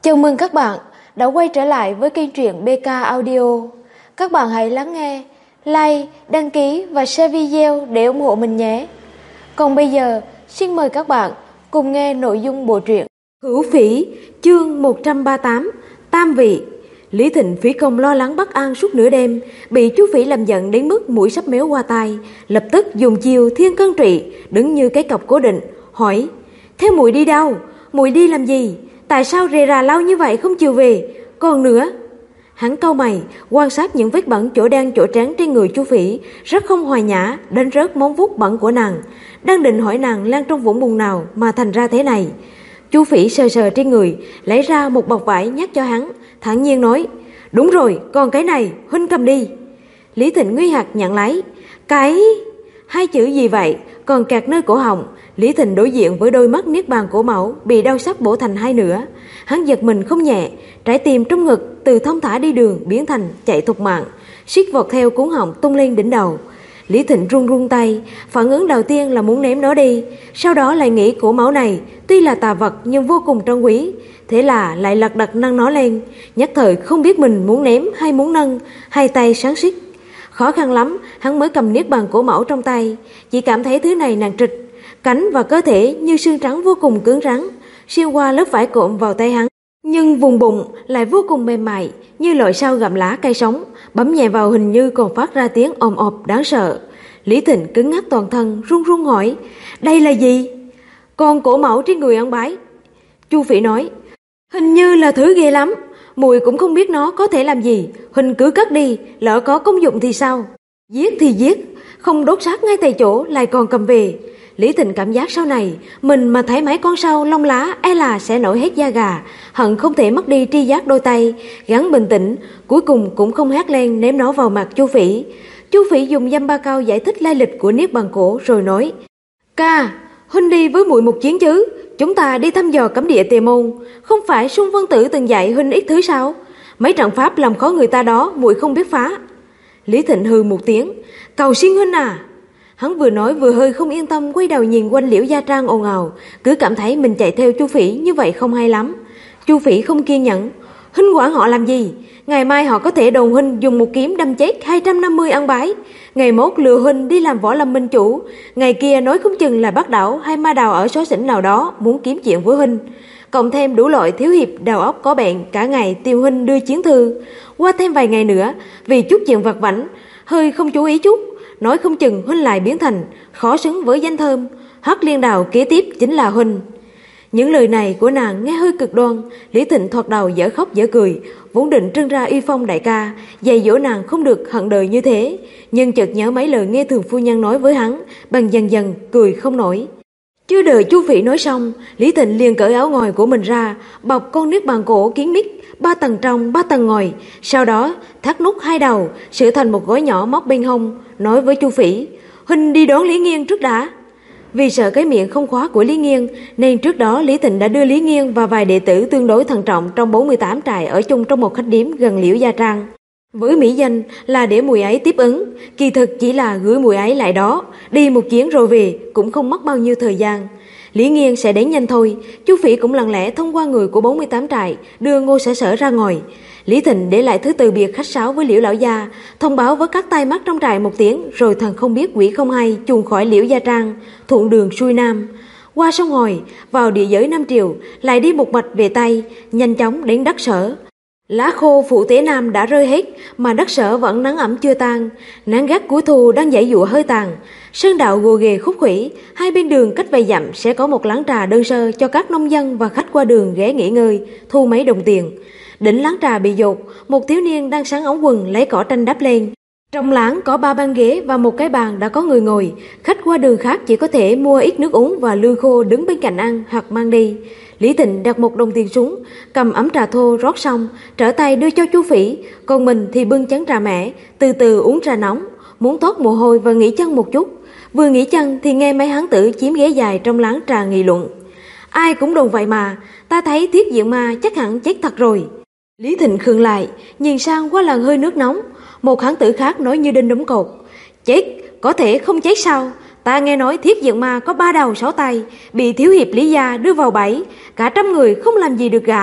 Chào mừng các bạn đã quay trở lại với kênh truyện BK Audio. Các bạn hãy lắng nghe, like, đăng ký và share video để ủng hộ mình nhé. Còn bây giờ, xin mời các bạn cùng nghe nội dung bộ truyện Hữu Phỉ, chương 138, Tam Vị. Lý Thịnh phí công lo lắng bất an suốt nửa đêm, bị chú Phỉ làm giận đến mức mũi sắp méo qua tai, lập tức dùng chiêu thiên cân trị, đứng như cái cọc cố định, hỏi: "Thế muội đi đâu? Muội đi làm gì? Tại sao rề rà lâu như vậy không chịu về? Còn nữa..." Hắn cau mày, quan sát những vết bẩn chỗ đen chỗ trắng trên người chú Phỉ, rất không hòa nhã, đánh rớt móng vuốt bẩn của nàng. Đang định hỏi nàng lan trong vũng bùn nào mà thành ra thế này. Chú Phỉ sờ sờ trên người, lấy ra một bọc vải nhắc cho hắn, thản nhiên nói: "Đúng rồi, còn cái này, huynh cầm đi." Lý Thịnh nguy hạt nhận lấy. "Cái..." Hai chữ gì vậy còn kẹt nơi cổ họng. Lý Thịnh đối diện với đôi mắt niết bàn của mẫu bị đau sắc bổ thành hai nửa. Hắn giật mình không nhẹ, trái tim trong ngực từ thông thả đi đường biến thành chạy thục mạng, suýt vọt theo cuống họng tung lên đỉnh đầu. Lý Thịnh run run tay, phản ứng đầu tiên là muốn ném nó đi, sau đó lại nghĩ cổ máu này tuy là tà vật nhưng vô cùng trân quý, thế là lại lật đật nâng nó lên, nhất thời không biết mình muốn ném hay muốn nâng, hai tay sáng suýt. Khó khăn lắm hắn mới cầm niết bàn cổ mẫu trong tay, chỉ cảm thấy thứ này nặng trịch, cánh và cơ thể như xương trắng vô cùng cứng rắn, xuyên qua lớp vải cộm vào tay hắn, nhưng vùng bụng lại vô cùng mềm mại như loại sao gặm lá cây sống, bấm nhẹ vào hình như còn phát ra tiếng ồm ộp đáng sợ. Lý Thịnh cứng ngắc toàn thân, run run hỏi: "Đây là gì?" "Con cổ mẫu trên người ông bái." Chu Phỉ nói: "Hình như là thứ ghê lắm, muội cũng không biết nó có thể làm gì, huynh cứ cất đi, lỡ có công dụng thì sao?" "Giết thì giết, không đốt xác ngay tại chỗ lại còn cầm về." Lý Thịnh cảm giác sau này mình mà thấy mấy con sâu lông lá e là sẽ nổi hết da gà, hận không thể mất đi tri giác đôi tay, gắng bình tĩnh, cuối cùng cũng không hét lên ném nó vào mặt Chu Phỉ. Chu Phỉ dùng dăm ba câu giải thích lai lịch của niết bàn cổ rồi nói: "Ca, huynh đi với muội một chuyến chứ, chúng ta đi thăm dò cấm địa Tề Môn, không phải Sung Vân Tử từng dạy huynh ít thứ sao? Mấy trận pháp làm khó người ta đó muội không biết phá." Lý Thịnh hừ một tiếng: "Cầu xin huynh à." Hắn vừa nói vừa hơi không yên tâm quay đầu nhìn quanh Liễu Gia Trang ồn ào, cứ cảm thấy mình chạy theo Chu Phỉ như vậy không hay lắm. Chu Phỉ không kiên nhẫn: "Huynh quản họ làm gì? Ngày mai họ có thể đồn huynh dùng một kiếm đâm chết 250 ăn bái, ngày mốt lừa huynh đi làm võ lâm minh chủ, ngày kia nói không chừng là Bác Đảo hay Ma Đào ở xó xỉnh nào đó muốn kiếm chuyện với huynh, cộng thêm đủ loại thiếu hiệp đầu óc có bệnh cả ngày tiêu huynh đưa chiến thư. Qua thêm vài ngày nữa, vì chút chuyện vặt vãnh hơi không chú ý chút, nói không chừng huynh lại biến thành khó xứng với danh thơm, Hắc Liên Đào kế tiếp chính là huynh." Những lời này của nàng nghe hơi cực đoan. Lý Thịnh thoạt đầu dở khóc dở cười, vốn định trưng ra uy phong đại ca, dạy dỗ nàng không được hận đời như thế, nhưng chợt nhớ mấy lời nghe thường phu nhân nói với hắn, bằng dần dần cười không nổi. Chưa đợi Chu Phỉ nói xong, Lý Thịnh liền cởi áo ngoài của mình ra, bọc con niết bàn cổ kiến mít 3 tầng trong 3 tầng ngoài, sau đó thắt nút hai đầu sửa thành một gói nhỏ móc bên hông, nói với Chu Phỉ: "Huynh đi đón Lý Nghiên trước đã." Vì sợ cái miệng không khóa của Lý Nghiên nên trước đó Lý Thịnh đã đưa Lý Nghiên và vài đệ tử tương đối thận trọng trong 48 trại ở chung trong một khách điếm gần Liễu Gia Trang, với mỹ danh là để muội ấy tiếp ứng, kỳ thực chỉ là gửi muội ấy lại đó, đi một chuyến rồi về cũng không mất bao nhiêu thời gian. Lý Nghiên sẽ đến nhanh thôi. Chu Phỉ cũng lặng lẽ thông qua người của 48 trại đưa Ngô Sở Sở ra ngoài. Lý Thịnh để lại thứ từ biệt khách sáo với Liễu lão gia, thông báo với các tay mắt trong trại một tiếng, rồi thần không biết quỷ không hay chuồn khỏi Liễu Gia Trang, thuận đường xuôi nam, qua sông Hồi, vào địa giới Nam Triều, lại đi một mạch về Tây, nhanh chóng đến đất Sở. Lá khô phủ Tế Nam đã rơi hết mà đất Sở vẫn nắng ẩm chưa tan, nắng gắt cuối thu đang giãy giụa hơi tàn. Sơn đạo gồ ghề khúc khuỷu, hai bên đường cách vài dặm sẽ có một láng trà đơn sơ cho các nông dân và khách qua đường ghé nghỉ ngơi, thu mấy đồng tiền. Đỉnh láng trà bị dột, một thiếu niên đang sắn ống quần lấy cỏ tranh đắp lên. Trong láng có 3 băng ghế và một cái bàn đã có người ngồi, khách qua đường khác chỉ có thể mua ít nước uống và lương khô đứng bên cạnh ăn hoặc mang đi. Lý Thịnh đặt 1 đồng tiền xuống, cầm ấm trà thô rót xong, trở tay đưa cho Chu Phỉ, còn mình thì bưng chén trà mẻ, từ từ uống trà nóng, muốn thoát mồ hôi và nghỉ chân một chút. Vừa nghỉ chân thì nghe mấy hán tử chiếm ghế dài trong láng trà nghị luận: "Ai cũng đồn vậy mà, ta thấy Thiết Diện Ma chắc hẳn chết thật rồi." Lý Thịnh khựng lại, nhìn sang qua làn hơi nước nóng. Một hán tử khác nói như đinh đóng cột: "Chết, có thể không chết sao? Ta nghe nói Thiết Diện Ma có 3 đầu 6 tay, bị thiếu hiệp Lý gia đưa vào bẫy, cả trăm người không làm gì được gã,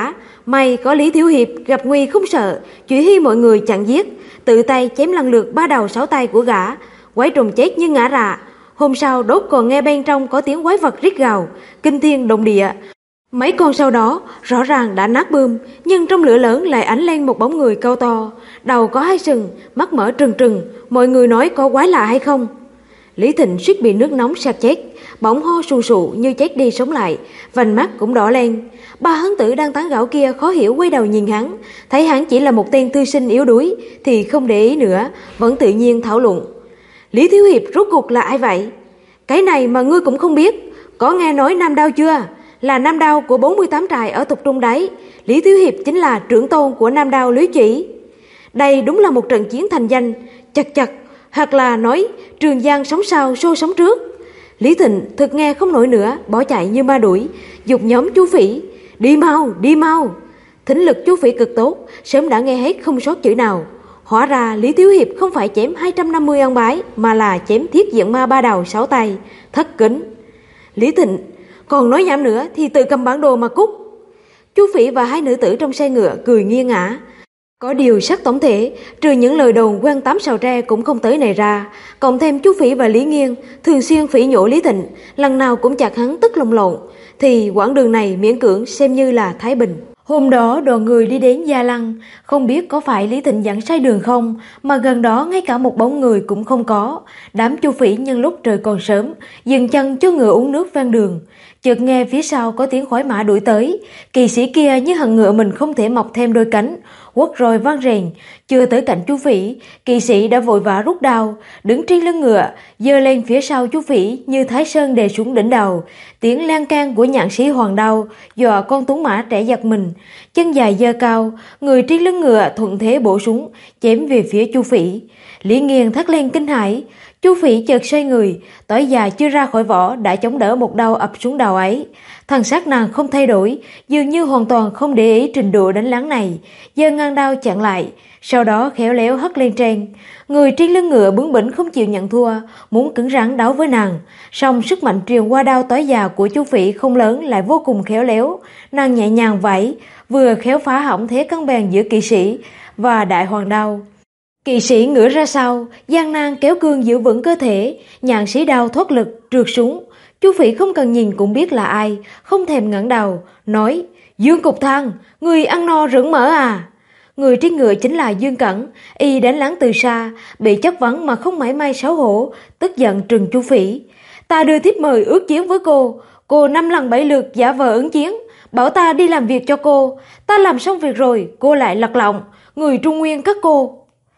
May có Lý Thiếu Hiệp gặp nguy không sợ, chỉ huy mọi người chặn giết, tự tay chém lần lượt 3 đầu 6 tay của gã, quái trùng chết như ngã rạ. Hôm sau Đốt còn nghe bên trong có tiếng quái vật rít gào, kinh thiên động địa. Mấy con sau đó rõ ràng đã nát bươm, nhưng trong lửa lớn lại ánh lên một bóng người cao to, đầu có 2 sừng, mắt mở trừng trừng. Mọi người nói có quái lạ hay không? Lý Thịnh suýt bị nước nóng sặc chết, bỗng ho sù sụ như chết đi sống lại, vành mắt cũng đỏ lên. 3 hán tử đang tán gẫu kia khó hiểu quay đầu nhìn hắn, thấy hắn chỉ là một tên thư sinh yếu đuối thì không để ý nữa, vẫn tự nhiên thảo luận. Lý Thiếu Hiệp rốt cuộc là ai vậy? Cái này mà ngươi cũng không biết? Có nghe nói Nam Đao chưa? Là Nam Đao của 48 trại ở Thục Trung đấy. Lý Thiếu Hiệp chính là trưởng tôn của Nam Đao Lý Chỉ. Đây đúng là một trận chiến thành danh. Chật chật, hoặc là nói Trường Giang sống sau xô sống trước. Lý Thịnh thực nghe không nổi nữa, bỏ chạy như ma đuổi, giục nhóm Chu Phỉ: đi mau, đi mau. Thính lực Chu Phỉ cực tốt, sớm đã nghe hết không sót chữ nào. Hóa ra Lý Thiếu Hiệp không phải chém 250 ân bái, mà là chém thiết diện ma 3 đầu 6 tay, thất kính. Lý Thịnh còn nói nhảm nữa thì tự cầm bản đồ mà cút. Chu Phỉ và 2 nữ tử trong xe ngựa cười nghiêng ngã. Có điều sắc tổng thể, trừ những lời đồn quen tám sào tre cũng không tới này ra, cộng thêm Chu Phỉ và Lý Nghiên thường xuyên phỉ nhổ Lý Thịnh, lần nào cũng chặt hắn tức lồng lộn, thì quãng đường này miễn cưỡng xem như là thái bình. Hôm đó đoàn người đi đến Gia Lăng, không biết có phải Lý Thịnh dẫn sai đường không, mà gần đó ngay cả một bóng người cũng không có. Đám Chu Phỉ nhân lúc trời còn sớm, dừng chân cho ngựa uống nước ven đường. Chợt nghe phía sau có tiếng khoái mã đuổi tới, kỳ sĩ kia như hận ngựa mình không thể mọc thêm đôi cánh, quất rồi vang rền. Chưa tới cạnh Chu Phỉ, kỳ sĩ đã vội vã rút đao, đứng trên lưng ngựa, giơ lên phía sau Chu Phỉ như Thái Sơn đè xuống đỉnh đầu. Tiếng lan can của nhạn sĩ Hoàng Đao dọa con tuấn mã trẻ giật mình, chân dài giơ cao, người trên lưng ngựa thuận thế bổ súng chém về phía Chu Phỉ. Lý Nghiên thét lên kinh hãi. Chu Phỉ chợt xoay người, tỏi già chưa ra khỏi vỏ đã chống đỡ một đao ập xuống đầu ấy. Thần sắc nàng không thay đổi, dường như hoàn toàn không để ý trình độ đánh lén này, giơ ngang đao chặn lại, sau đó khéo léo hất lên trên. Người trên lưng ngựa bướng bỉnh không chịu nhận thua, muốn cứng rắn đấu với nàng, song sức mạnh truyền qua đao tỏi già của Chu Phỉ không lớn lại vô cùng khéo léo. Nàng nhẹ nhàng vẫy, vừa khéo phá hỏng thế cân bằng giữa kỵ sĩ và đại hoàng đao. Kỵ sĩ ngửa ra sau, gian nan kéo cương giữ vững cơ thể, nhạn sĩ đao thoát lực trượt xuống. Chu Phỉ không cần nhìn cũng biết là ai, không thèm ngẩng đầu, nói: Dương Cục Thang, người ăn no rửng mỡ à? Người trên ngựa chính là Dương Cẩn, y đánh lén từ xa, bị chất vấn mà không mảy may xấu hổ, tức giận trừng Chu Phỉ: Ta đưa thiếp mời ước chiến với cô 5 lần 7 lượt giả vờ ứng chiến, bảo ta đi làm việc cho cô, ta làm xong việc rồi, cô lại lật lọng, người Trung Nguyên các cô.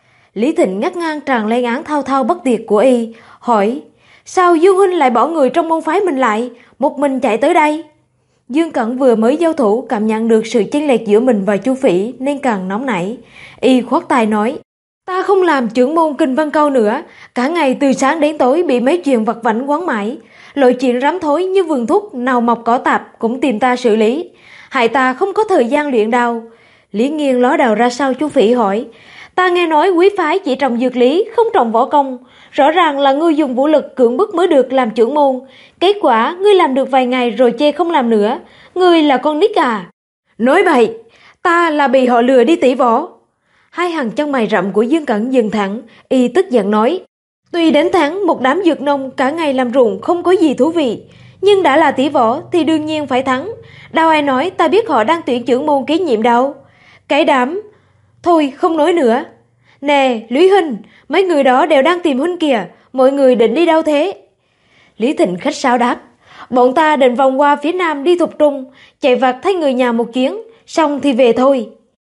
Lý Thịnh ngắt ngang tràn lên án thao thao bất tuyệt của y, hỏi: Sao Dương huynh lại bỏ người trong môn phái mình lại, một mình chạy tới đây? Dương Cẩn vừa mới giao thủ cảm nhận được sự chênh lệch giữa mình và Chu Phỉ nên càng nóng nảy. Y khoát tay nói: Ta không làm trưởng môn Kinh Văn Câu nữa, cả ngày từ sáng đến tối bị mấy chuyện vặt vãnh quán mãi. Loại chuyện rắm thối như vườn thúc nào mọc cỏ tạp cũng tìm ta xử lý, hại ta không có thời gian luyện đao. Lý Nghiên ló đầu ra sau Chu Phỉ hỏi: Ta nghe nói quý phái chỉ trồng dược lý, không trồng võ công. Rõ ràng là ngươi dùng vũ lực cưỡng bức mới được làm trưởng môn. Kết quả ngươi làm được vài ngày rồi chê không làm nữa. Ngươi là con nít à? Nói bậy, ta là bị họ lừa đi tỷ võ. Hai hàng chân mày rậm của Dương Cẩn dừng thẳng, y tức giận nói: Tuy đánh thắng một đám dược nông cả ngày làm ruộng không có gì thú vị, nhưng đã là tỷ võ thì đương nhiên phải thắng. Đâu ai nói ta biết họ đang tuyển trưởng môn kế nhiệm đâu. Cái đám... Thôi không nói nữa. Nè Lý huynh, mấy người đó đều đang tìm huynh kìa, mọi người định đi đâu thế? Lý Thịnh khách sáo đáp: Bọn ta định vòng qua phía nam đi Thục Trung, chạy vặt thấy người nhà một chuyến, xong thì về thôi.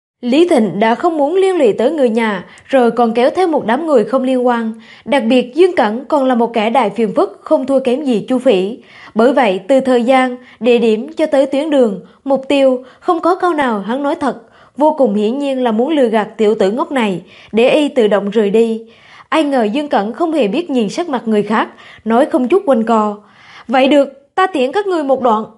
Lý Thịnh đã không muốn liên lụy tới người nhà, rồi còn kéo theo một đám người không liên quan. Đặc biệt Dương Cẩn còn là một kẻ đại phiền phức không thua kém gì Chu Phỉ. Bởi vậy từ thời gian, địa điểm cho tới tuyến đường, mục tiêu, không có câu nào hắn nói thật. Vô cùng hiển nhiên là muốn lừa gạt tiểu tử ngốc này, để y tự động rời đi. Ai ngờ Dương Cẩn không hề biết nhìn sắc mặt người khác, nói không chút quanh co: Vậy được, ta tiễn các ngươi một đoạn.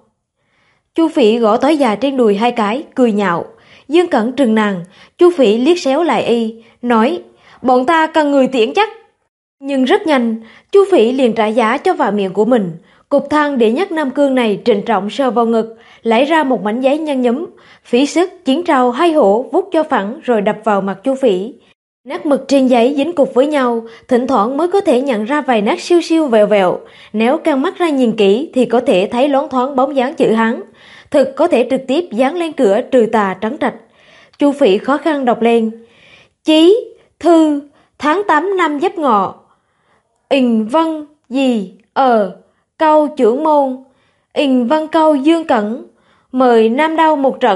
Chu Phỉ gõ tỏi già trên đùi 2 cái, cười nhạo. Dương Cẩn trừng nàng, Chu Phỉ liếc xéo lại y, nói: Bọn ta cần người tiễn chắc. Nhưng rất nhanh, Chu Phỉ liền trả giá cho vào miệng của mình. Cục thang đệ nhất Nam Cương này trịnh trọng sờ vào ngực, lấy ra một mảnh giấy nhăn nhúm, phí sức chiến trâu hai hổ vút cho phẳng rồi đập vào mặt Chu Phỉ. Nét mực trên giấy dính cục với nhau, thỉnh thoảng mới có thể nhận ra vài nét siêu siêu vẹo vẹo. Nếu căng mắt ra nhìn kỹ thì có thể thấy loáng thoáng bóng dáng chữ Hán. Thực có thể trực tiếp dán lên cửa trừ tà trắng trạch. Chu Phỉ khó khăn đọc lên. Chí, thư, tháng 8 năm Giáp Ngọ. Ình Vân, gì, câu trưởng môn. Ình Văn câu Dương Cẩn. Mời Nam Đao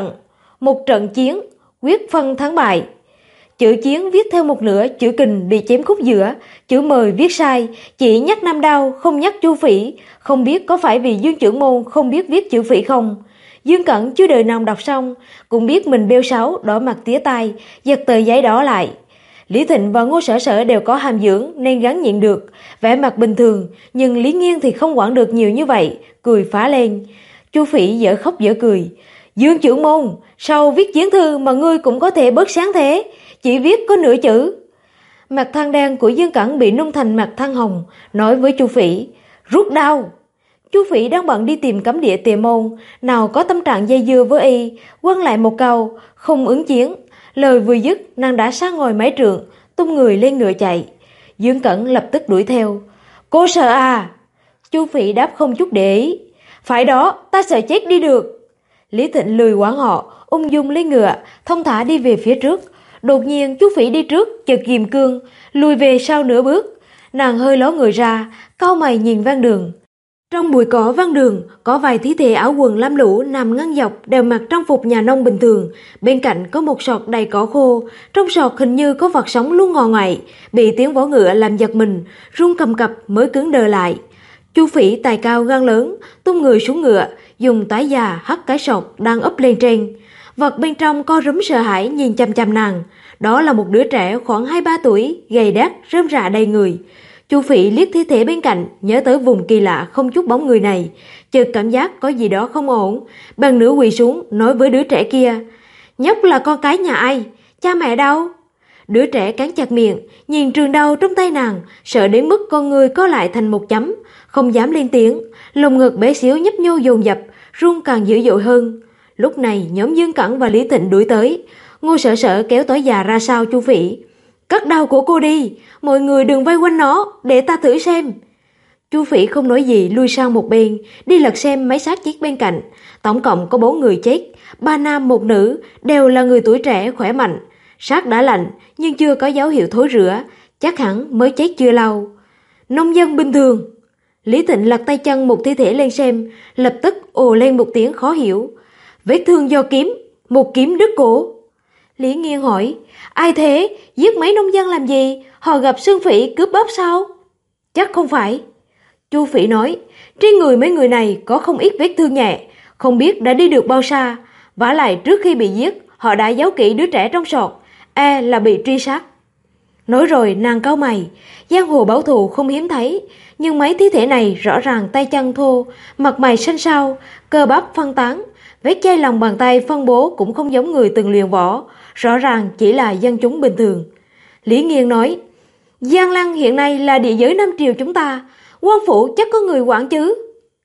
một trận chiến, quyết phân thắng bại. Chữ chiến viết theo một nửa, chữ kình bị chém khúc giữa, chữ mời viết sai, chỉ nhắc Nam Đao, không nhắc Chu Phỉ. Không biết có phải vì Dương trưởng môn không biết viết chữ Phỉ không? Dương Cẩn chưa đợi nào đọc xong, cũng biết mình bêu sáo, đỏ mặt tía tai, giật tờ giấy đó lại. Lý Thịnh và Ngô Sở Sở đều có hàm dưỡng nên gắng nhịn được, vẻ mặt bình thường, nhưng Lý Nghiên thì không quản được nhiều như vậy, cười phá lên. Chu Phỉ dở khóc dở cười. Dương trưởng môn, sau viết chiến thư mà ngươi cũng có thể bớt sáng thế, chỉ viết có nửa chữ. Mặt than đen của Dương Cẩn bị nung thành mặt than hồng, nói với Chu Phỉ, rút đao. Chu Phỉ đang bận đi tìm cấm địa Tề Môn, nào có tâm trạng dây dưa với y, quăng lại một câu, không ứng chiến. Lời vừa dứt, nàng đã sát ngồi mấy trượng, tung người lên ngựa chạy. Dương Cẩn lập tức đuổi theo. Cô sợ à? Chu Phỉ đáp không chút để ý. Phải đó, ta sợ chết đi được. Lý Thịnh lười quản họ, ung dung lấy ngựa, thông thả đi về phía trước. Đột nhiên Chu Phỉ đi trước, chợt ghim cương, lùi về sau nửa bước. Nàng hơi ló người ra, cau mày nhìn ven đường. Trong bụi cỏ ven đường, có vài thí thể áo quần lam lũ nằm ngăn dọc, đều mặc trang phục nhà nông bình thường. Bên cạnh có một sọt đầy cỏ khô, trong sọt hình như có vật sống luôn ngò ngoại, bị tiếng vó ngựa làm giật mình, run cầm cập mới cứng đờ lại. Chu Phỉ tài cao gan lớn, tung người xuống ngựa, dùng tái già hất cái sọt đang ấp lên trên. Vật bên trong co rúm sợ hãi nhìn chằm chằm nàng. Đó là một đứa trẻ khoảng 2-3 tuổi, gầy đét, rơm rạ đầy người. Chu Phỉ liếc thi thể bên cạnh, nhớ tới vùng kỳ lạ không chút bóng người này, chợt cảm giác có gì đó không ổn, bèn nửa quỳ xuống nói với đứa trẻ kia, nhóc là con cái nhà ai, cha mẹ đâu? Đứa trẻ cắn chặt miệng, nhìn trường đao trong tay nàng, sợ đến mức con người co lại thành một chấm, không dám lên tiếng, lồng ngực bé xíu nhấp nhô dồn dập, run càng dữ dội hơn. Lúc này nhóm Dương Cẩn và Lý Thịnh đuổi tới, Ngô Sở Sở kéo tối già ra sau Chu Phỉ. Cất đao của cô đi, mọi người đừng vây quanh nó, để ta thử xem. Chu Phỉ không nói gì, lui sang một bên, đi lật xem mấy xác chết bên cạnh. Tổng cộng có 4 người chết, 3 nam 1 nữ, đều là người tuổi trẻ khỏe mạnh. Xác đã lạnh nhưng chưa có dấu hiệu thối rữa, chắc hẳn mới chết chưa lâu. Nông dân bình thường. Lý Thịnh lật tay chân một thi thể lên xem, lập tức ồ lên một tiếng khó hiểu. Vết thương do kiếm, một kiếm đứt cổ. Lý Nghiên hỏi, ai thế? Giết mấy nông dân làm gì? Họ gặp Sương Phỉ cướp bóc sao? Chắc không phải. Chu Phỉ nói, trên người mấy người này có không ít vết thương nhẹ, không biết đã đi được bao xa. Vả lại trước khi bị giết, họ đã giấu kỹ đứa trẻ trong sọt, là bị truy sát. Nói rồi nàng cau mày, giang hồ báo thù không hiếm thấy, nhưng mấy thi thể này rõ ràng tay chân thô, mặt mày xanh xao, cơ bắp phân tán, vết chai lòng bàn tay phân bố cũng không giống người từng luyện võ, rõ ràng chỉ là dân chúng bình thường. Lý Nghiên nói, Giang Lăng hiện nay là địa giới Nam Triều chúng ta, quan phủ chắc có người quản chứ.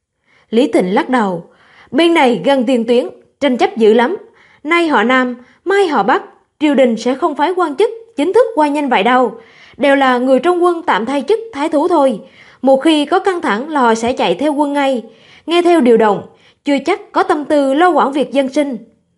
Lý Thịnh lắc đầu, bên này gần tiền tuyến, tranh chấp dữ lắm, nay họ Nam, mai họ Bắc, triều đình sẽ không phái quan chức chính thức qua nhanh vậy đâu, đều là người trong quân tạm thay chức thái thú thôi. Một khi có căng thẳng là họ sẽ chạy theo quân ngay, nghe theo điều động, chưa chắc có tâm tư lo quản việc dân sinh.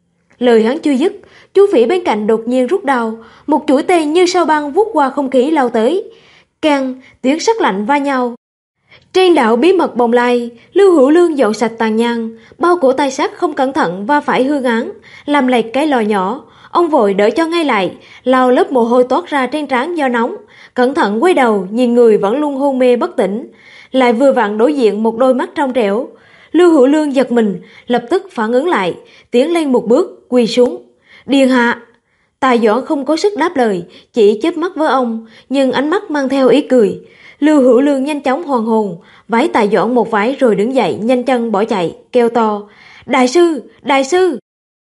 Lời hắn chưa dứt, Chu Phỉ bên cạnh đột nhiên rút đao, một chuỗi tên như sao băng vút qua không khí lao tới. Keng, tiếng sắt lạnh va nhau. Trên đạo bí mật bồng lai, Lưu Hữu Lương dọn sạch tàn nhang, bao cổ tay sắt không cẩn thận va phải hương án, làm lệch cái lò nhỏ. Ông vội đỡ cho ngay lại, lau lớp mồ hôi toát ra trên trán do nóng, cẩn thận quay đầu nhìn người vẫn luôn hôn mê bất tỉnh, lại vừa vặn đối diện một đôi mắt trong trẻo. Lưu Hữu Lương giật mình, lập tức phản ứng lại, tiến lên một bước, quỳ xuống. Điền hạ. Tài Doãn không có sức đáp lời, chỉ chớp mắt với ông, nhưng ánh mắt mang theo ý cười. Lưu Hữu Lương nhanh chóng hoàn hồn, vái Tài Doãn một vái rồi đứng dậy nhanh chân bỏ chạy, kêu to: Đại sư, đại sư!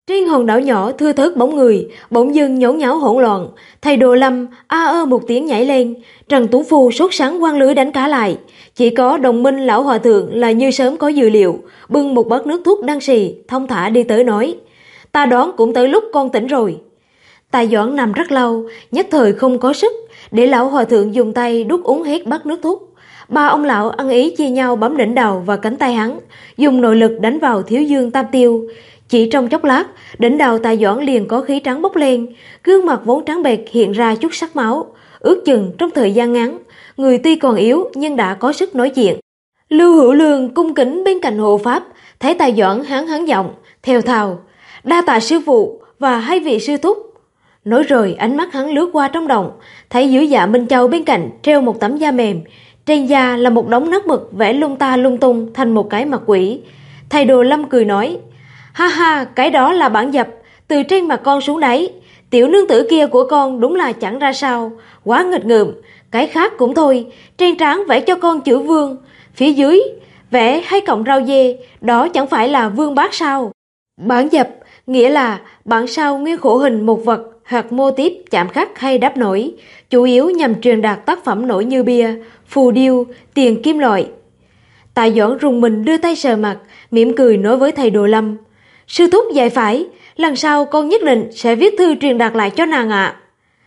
Trên hòn đảo nhỏ thưa thớt bóng người, bỗng dưng nhốn nháo hỗn loạn. Thầy Đồ Lâm a ơ một tiếng nhảy lên. Trần Tuấn Phu sốt sắng quăng lưới đánh cá lại. Chỉ có Đồng Minh lão hòa thượng là như sớm có dự liệu, bưng một bát nước thuốc đăng xì, thông thả đi tới nói: "Ta đoán cũng tới lúc con tỉnh rồi." Tài Doãn nằm rất lâu, nhất thời không có sức, để lão hòa thượng dùng tay đút uống hết bát nước thuốc. Ba ông lão ăn ý chia nhau bấm đỉnh đầu và cánh tay hắn, dùng nội lực đánh vào thiếu dương tam tiêu. Chỉ trong chốc lát, đỉnh đầu Tài Doãn liền có khí trắng bốc lên, gương mặt vốn trắng bệch hiện ra chút sắc máu. Ước chừng trong thời gian ngắn, người tuy còn yếu nhưng đã có sức nói chuyện. Lưu Hữu Lương cung kính bên cạnh hộ pháp, thấy Tài Doãn hắn giọng, theo thào: "Đa tạ sư phụ và hai vị sư thúc." Nói rồi ánh mắt hắn lướt qua trong động, thấy dưới dạ Minh Châu bên cạnh treo một tấm da mềm, trên da là một đống nét mực vẽ lung ta lung tung thành một cái mặt quỷ. Thầy Đồ Lâm cười nói: "Ha ha, cái đó là bản dập từ trên mặt con xuống đáy. Tiểu nương tử kia của con đúng là chẳng ra sao, quá nghịch ngợm. Cái khác cũng thôi, trên trán vẽ cho con chữ vương, phía dưới vẽ hai cọng rau dê, đó chẳng phải là vương bát sao?" Bản dập nghĩa là bản sao nguyên khổ hình một vật hoặc mô típ chạm khắc hay đắp nổi, chủ yếu nhằm truyền đạt tác phẩm nổi như bia, phù điêu, tiền kim loại. Tài Doãn rùng mình đưa tay sờ mặt, mỉm cười nói với thầy Đồ Lâm: "Sư thúc dạy phải, lần sau con nhất định sẽ viết thư truyền đạt lại cho nàng ạ."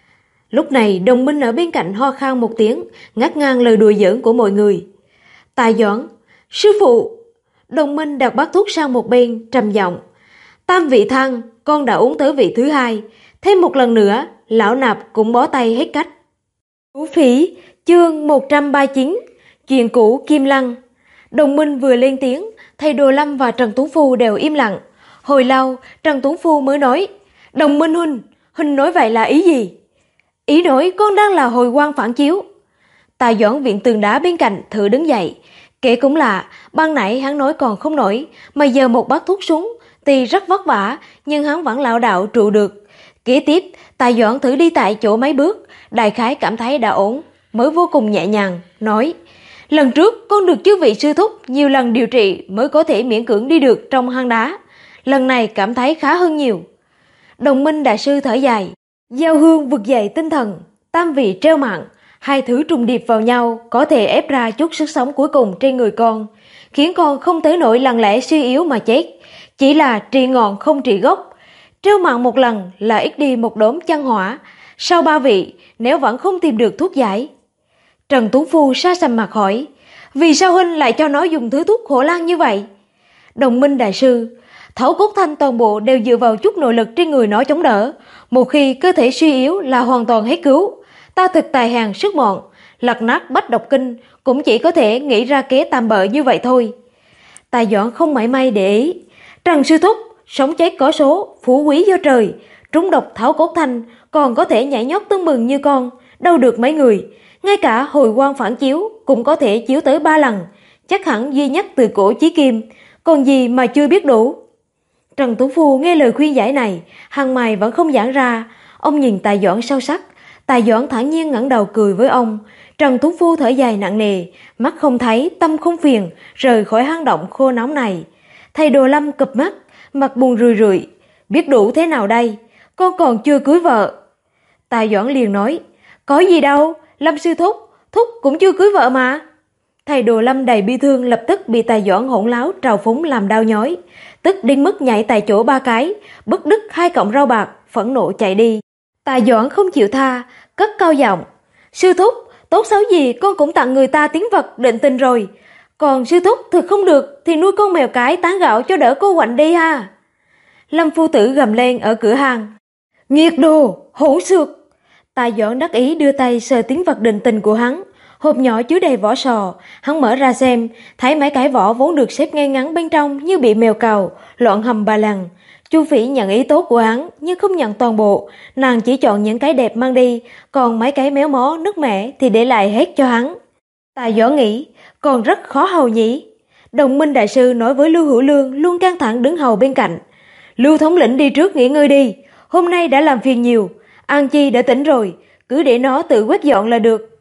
Lúc này Đồng Minh ở bên cạnh ho khan một tiếng, ngắt ngang lời đùa giỡn của mọi người. Tài Doãn: "Sư phụ." Đồng Minh đặt bát thuốc sang một bên, trầm giọng: "Tam vị thang, con đã uống tới vị thứ hai, thêm một lần nữa, lão nạp cũng bó tay hết cách." Chú Phỉ, chương 139, chuyện cũ Kim Lăng. Đồng Minh vừa lên tiếng, thầy Đồ Lâm và Trần Tuấn Phu đều im lặng. Hồi lâu, Trần Tuấn Phu mới nói: "Đồng Minh huynh nói vậy là ý gì?" "Ý nói con đang là hồi quan phản chiếu." Tài Doãn viện tường đá bên cạnh thử đứng dậy. Kể cũng là, ban nãy hắn nói còn không nổi, mà giờ một bát thuốc xuống, tuy rất vất vả, nhưng hắn vẫn lão đạo trụ được. Kế tiếp, Tài Doãn thử đi tại chỗ mấy bước, đại khái cảm thấy đã ổn, mới vô cùng nhẹ nhàng, nói: "Lần trước con được chư vị sư thúc nhiều lần điều trị mới có thể miễn cưỡng đi được trong hang đá. Lần này cảm thấy khá hơn nhiều." Đồng Minh đại sư thở dài: "Giao hương vực dậy tinh thần, tam vị treo mạng, hai thứ trùng điệp vào nhau có thể ép ra chút sức sống cuối cùng trên người con, khiến con không tới nỗi lặng lẽ suy yếu mà chết. Chỉ là trị ngọn không trị gốc. Treo mạng một lần là ít đi một đốm chân hỏa. Sau ba vị, nếu vẫn không tìm được thuốc giải." Trần Tuấn Phu sa sầm mặt hỏi: "Vì sao huynh lại cho nó dùng thứ thuốc hổ lan như vậy?" Đồng Minh đại sư: "Thảo cốt thanh toàn bộ đều dựa vào chút nội lực trên người nó chống đỡ. Một khi cơ thể suy yếu là hoàn toàn hết cứu. Ta thực tài hàng sức mọn, lật nát bách độc kinh, cũng chỉ có thể nghĩ ra kế tạm bợ như vậy thôi." Tài Doãn không mảy may để ý: "Trần sư thúc, sống chết có số, phú quý do trời. Trúng độc thảo cốt thanh còn có thể nhảy nhót tưng bừng như con, đâu được mấy người. Ngay cả hồi quan phản chiếu cũng có thể chiếu tới 3 lần, chắc hẳn duy nhất từ cổ chí kim, còn gì mà chưa biết đủ." Trần Tuấn Phu nghe lời khuyên giải này, hàng mày vẫn không giãn ra. Ông nhìn Tài Doãn sâu sắc. Tài Doãn thản nhiên ngẩng đầu cười với ông. Trần Tuấn Phu thở dài nặng nề, mắt không thấy tâm không phiền, rời khỏi hang động khô nóng này. Thầy Đồ Lâm cụp mắt, mặt buồn rười rượi: "Biết đủ thế nào đây, con còn chưa cưới vợ." Tài Doãn liền nói: "Có gì đâu, Lâm sư thúc cũng chưa cưới vợ mà." Thầy Đồ Lâm đầy bi thương lập tức bị Tài Doãn hỗn láo trào phúng làm đau nhói, tức đến mức nhảy tại chỗ 3 cái, bứt đứt 2 cọng rau bạc, phẫn nộ chạy đi. Tài Doãn không chịu tha, cất cao giọng: "Sư thúc, tốt xấu gì con cũng tặng người ta tiếng vật định tình rồi. Còn sư thúc thực không được thì nuôi con mèo cái tán gạo cho đỡ cô quạnh đi ha." Lâm phu tử gầm lên ở cửa hàng: "Nghiệt đồ, hỗn xược!" Tài Doãn đắc ý đưa tay sờ tiếng vật định tình của hắn, hộp nhỏ chứa đầy vỏ sò. Hắn mở ra xem, thấy mấy cái vỏ vốn được xếp ngay ngắn bên trong như bị mèo cào, loạn hầm bà lằng. Chu Phỉ nhận ý tốt của hắn nhưng không nhận toàn bộ, nàng chỉ chọn những cái đẹp mang đi, còn mấy cái méo mó nứt mẻ thì để lại hết cho hắn. Tài Doãn nghĩ, còn rất khó hầu nhỉ. Đồng Minh đại sư nói với Lưu Hữu Lương luôn căng thẳng đứng hầu bên cạnh: "Lưu thống lĩnh đi trước nghỉ ngơi đi, hôm nay đã làm phiền nhiều. An Chi đã tỉnh rồi, cứ để nó tự quét dọn là được."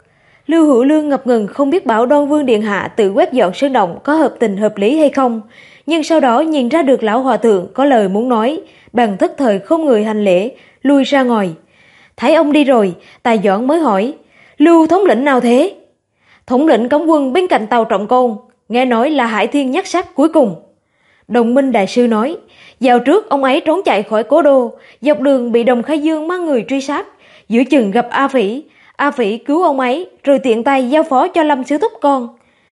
Lưu Hữu Lương ngập ngừng không biết bảo Đoan Vương điện hạ tự quét dọn sơn động có hợp tình hợp lý hay không, nhưng sau đó nhìn ra được lão hòa thượng có lời muốn nói, bèn thất thời không người hành lễ, lui ra ngoài. Thấy ông đi rồi, Tài Doãn mới hỏi: Lưu thống lĩnh nào thế? Thống lĩnh cấm quân bên cạnh Tào Trọng Côn, nghe nói là Hải Thiên Nhất Sắc cuối cùng. Đồng Minh đại sư nói: dạo trước ông ấy trốn chạy khỏi cố đô, dọc đường bị Đồng Khai Dương mang người truy sát, giữa chừng gặp A Phỉ cứu ông ấy, rồi tiện tay giao phó cho Lâm Sư Thúc con.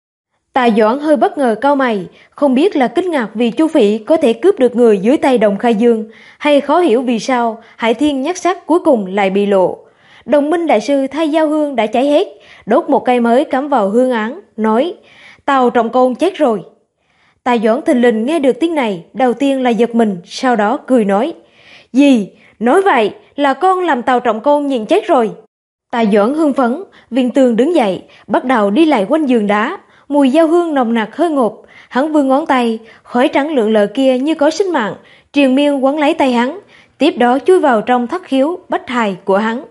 Tài Doãn hơi bất ngờ cau mày, không biết là kinh ngạc vì Chu Phỉ có thể cướp được người dưới tay Đồng Khai Dương, hay khó hiểu vì sao Hải Thiên Nhất Sắc cuối cùng lại bị lộ. Đồng Minh đại sư thay dao hương đã cháy hết, đốt một cây mới cắm vào hương án, nói: Tào Trọng Côn chết rồi. Tài Doãn thình lình nghe được tiếng này, đầu tiên là giật mình, sau đó cười nói: Gì? Nói vậy là con làm Tào Trọng Côn nhìn chết rồi. Tài Doãn hưng phấn, Viên Tường đứng dậy, bắt đầu đi lại quanh giường đá, mùi dao hương nồng nặc hơi ngộp, hắn vươn ngón tay, khói trắng lượn lờ kia như có sinh mạng, triền miên quấn lấy tay hắn, tiếp đó chui vào trong thất khiếu bách hài của hắn.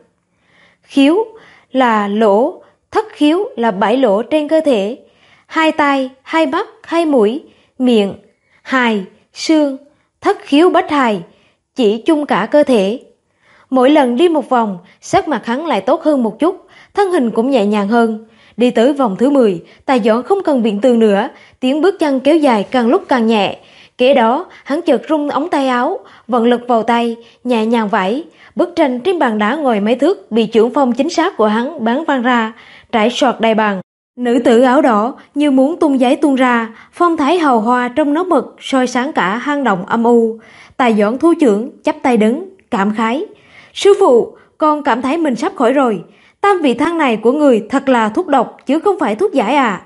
Khiếu là lỗ, thất khiếu là 7 lỗ trên cơ thể, 2 tai, 2 mắt, 2 mũi, miệng, hài, xương, thất khiếu bách hài, chỉ chung cả cơ thể. Mỗi lần đi một vòng, sắc mặt hắn lại tốt hơn một chút, thân hình cũng nhẹ nhàng hơn. Đi tới vòng thứ 10, Tài Doãn không cần Viện Tường nữa, tiếng bước chân kéo dài càng lúc càng nhẹ. Kế đó, hắn chợt rung ống tay áo, vận lực vào tay, nhẹ nhàng vẫy. Bức tranh trên bàn đá ngồi mấy thước bị chưởng phong chính xác của hắn bắn văng ra, trải soạt đầy bàn. Nữ tử áo đỏ như muốn tung giấy tuôn ra, phong thái hào hoa trong nấu mực soi sáng cả hang động âm u. Tài Doãn thu chưởng, chắp tay đứng, cảm khái: Sư phụ, con cảm thấy mình sắp khỏi rồi. Tam vị thang này của người thật là thuốc độc chứ không phải thuốc giải à.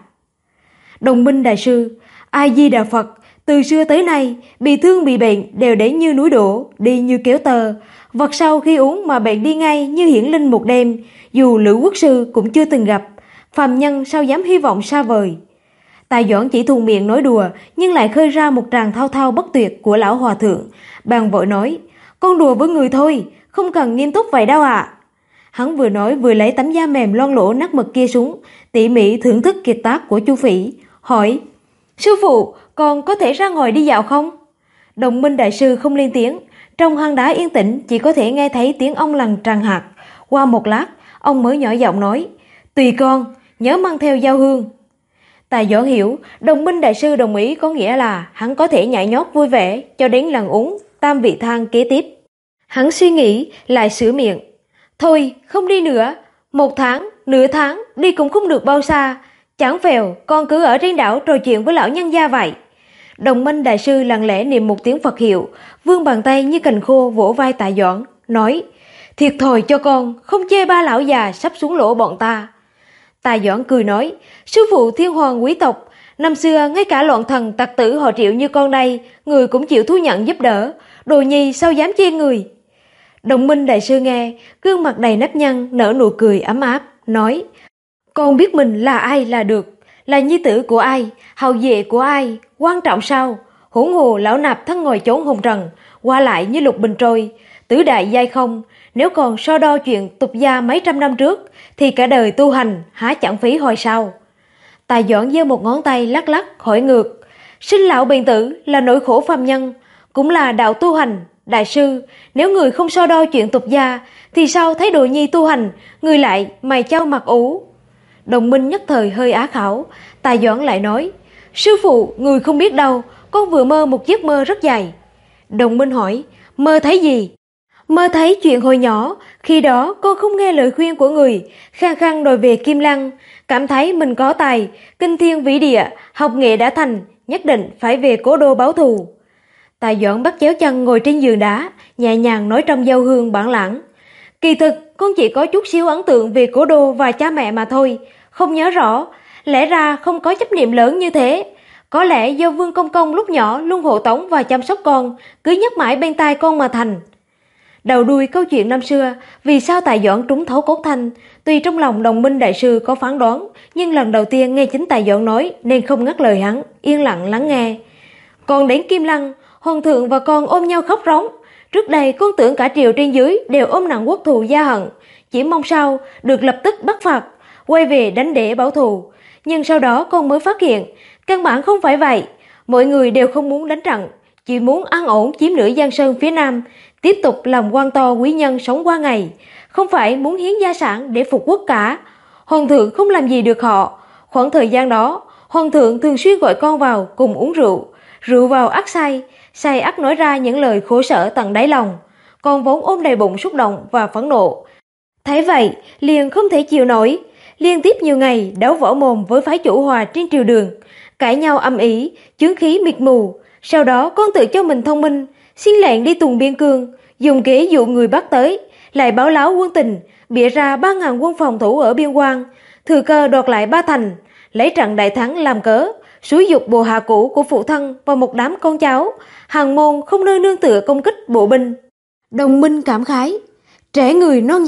Đồng Minh đại sư: A Di Đà Phật, từ xưa tới nay bị thương bị bệnh đều đến như núi đổ, đi như kéo tơ. Vật sau khi uống mà bệnh đi ngay như hiển linh một đêm, dù Lữ Quốc sư cũng chưa từng gặp, phàm nhân sao dám hy vọng xa vời. Tài Doãn chỉ thuận miệng nói đùa, nhưng lại khơi ra một tràng thao thao bất tuyệt của lão hòa thượng, bèn vội nói: Con đùa với người thôi, không cần nghiêm túc vậy đâu ạ. Hắn vừa nói vừa lấy tấm da mềm loang lỗ nát mực kia xuống, tỉ mỉ thưởng thức kiệt tác của Chu Phỉ, hỏi: Sư phụ, con có thể ra ngoài đi dạo không? Đồng Minh đại sư không lên tiếng. Trong hang đá yên tĩnh chỉ có thể nghe thấy tiếng ong lằn tràn hạt. Qua một lát, ông mới nhỏ giọng nói: Tùy con, nhớ mang theo dao hương. Tài Doãn hiểu, Đồng Minh đại sư đồng ý có nghĩa là hắn có thể nhảy nhót vui vẻ cho đến lần uống tam vị thang kế tiếp. Hắn suy nghĩ, lại sửa miệng: Thôi, không đi nữa, 1 tháng, nửa tháng, đi cũng không được bao xa. Chẳng phèo, con cứ ở trên đảo trò chuyện với lão nhân gia vậy. Đồng Minh đại sư lặng lẽ niệm một tiếng Phật hiệu, vươn bàn tay như cành khô vỗ vai Tài Doãn, nói: Thiệt thòi cho con, không chê ba lão già sắp xuống lỗ bọn ta. Tài Doãn cười nói: Sư phụ thiên hoàng quý tộc, năm xưa ngay cả loạn thần tặc tử họ Triệu như con đây, người cũng chịu thu nhận giúp đỡ, đồ nhi sao dám chê người. Đồng Minh đại sư nghe, gương mặt đầy nếp nhăn, nở nụ cười ấm áp, nói: Con biết mình là ai là được, là nhi tử của ai, hầu vệ của ai, quan trọng sao? Huống hồ lão nạp thân ngồi chốn hồng trần, qua lại như lục bình trôi, tứ đại giai không. Nếu còn so đo chuyện tục gia mấy trăm năm trước, thì cả đời tu hành há chẳng phí hồi sao? Tài Doãn giơ một ngón tay lắc lắc hỏi ngược: Sinh lão bệnh tử là nỗi khổ phàm nhân, cũng là đạo tu hành. Đại sư, nếu người không so đo chuyện tục gia, thì sao thấy đồ nhi tu hành, người lại mày chau mặt ủ? Đồng Minh nhất thời hơi á khảo. Tài Doãn lại nói: Sư phụ, người không biết đâu, con vừa mơ một giấc mơ rất dài. Đồng Minh hỏi: Mơ thấy gì? Mơ thấy chuyện hồi nhỏ, khi đó con không nghe lời khuyên của người, khăng khăng đòi về Kim Lăng, cảm thấy mình có tài, kinh thiên vĩ địa, học nghệ đã thành, nhất định phải về cố đô báo thù. Tài Doãn bắt chéo chân ngồi trên giường đá, nhẹ nhàng nói trong dao hương bản lãng: Kỳ thực con chỉ có chút xíu ấn tượng về cố đô và cha mẹ mà thôi, không nhớ rõ, lẽ ra không có chấp niệm lớn như thế. Có lẽ do Vương Công Công lúc nhỏ luôn hộ tống và chăm sóc con, cứ nhắc mãi bên tai con mà thành. Đầu đuôi câu chuyện năm xưa, vì sao Tài Doãn trúng thấu cốt thanh, tuy trong lòng Đồng Minh đại sư có phán đoán, nhưng lần đầu tiên nghe chính Tài Doãn nói nên không ngắt lời hắn, yên lặng lắng nghe. Còn đến Kim Lăng, hoàng thượng và con ôm nhau khóc rống. Trước đây con tưởng cả triều trên dưới đều ôm nặng quốc thù gia hận, chỉ mong sao được lập tức bắt phạt. quay về đánh để báo thù. Nhưng sau đó con mới phát hiện, căn bản không phải vậy. Mọi người đều không muốn đánh trận, chỉ muốn an ổn chiếm nửa Giang Sơn phía Nam, tiếp tục làm quan to quý nhân sống qua ngày, không phải muốn hiến gia sản để phục quốc cả. Hoàng thượng không làm gì được họ. Khoảng thời gian đó, Hoàng thượng thường xuyên gọi con vào cùng uống rượu. Rượu vào ắt say, say ắt nói ra những lời khổ sở tận đáy lòng. Con vốn ôm đầy bụng xúc động và phẫn nộ. Thấy vậy, liền không thể chịu nổi. Liên tiếp nhiều ngày đấu võ mồm với phái chủ Hòa trên triều đường, cãi nhau âm ỉ, chướng khí mịt mù. Sau đó con tự cho mình thông minh, xin lệnh đi tuần biên cương, dùng kế dụ người Bắc tới, lại báo láo quân tình, bịa ra 3.000 quân phòng thủ ở biên quan, thừa cơ đoạt lại Ba Thành, lấy trận đại thắng làm cớ, xúi dục bộ hạ cũ của phụ thân và một đám con cháu, hàng môn không nơi nương tựa công kích bộ binh. Đồng minh cảm khái, trẻ người non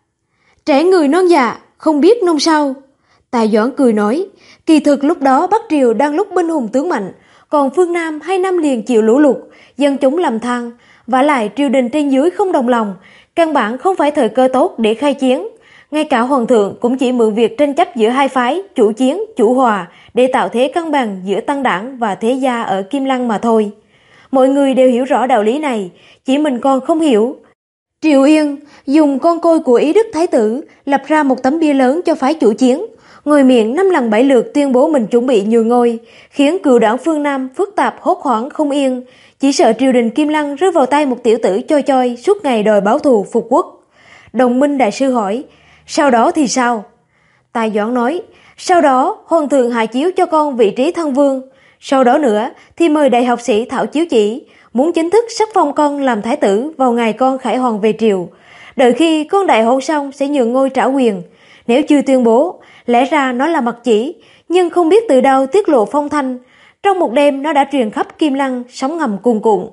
dạ, không biết nông sau. Tài Doãn cười nói, kỳ thực lúc đó Bắc Triều đang lúc binh hùng tướng mạnh, còn phương Nam 2 năm liền chịu lũ lụt, dân chúng lầm than, vả lại triều đình trên dưới không đồng lòng, căn bản không phải thời cơ tốt để khai chiến. Ngay cả hoàng thượng cũng chỉ mượn việc tranh chấp giữa hai phái, chủ chiến, chủ hòa, để tạo thế cân bằng giữa tăng đảng và thế gia ở Kim Lăng mà thôi. Mọi người đều hiểu rõ đạo lý này, chỉ mình con không hiểu. Triệu Yên dùng con côi của Ý Đức Thái tử lập ra một tấm bia lớn cho phái chủ chiến, ngồi miệng 5 lần 7 lượt tuyên bố mình chuẩn bị nhường ngôi, khiến cựu đảng phương Nam phức tạp hốt hoảng không yên, chỉ sợ triều đình Kim Lăng rơi vào tay một tiểu tử choi choi suốt ngày đòi báo thù phục quốc. Đồng minh đại sư hỏi, sau đó thì sao? Tài Doãn nói, sau đó hoàng thượng hạ chiếu cho con vị trí thân vương, sau đó nữa thì mời đại học sĩ thảo chiếu chỉ, muốn chính thức sắc phong con làm thái tử vào ngày con khải hoàn về triều. Đợi khi con đại hôn xong sẽ nhường ngôi trả quyền. Nếu chưa tuyên bố, lẽ ra nó là mật chỉ, nhưng không biết từ đâu tiết lộ phong thanh. Trong một đêm nó đã truyền khắp Kim Lăng, sóng ngầm cuồn cuộn.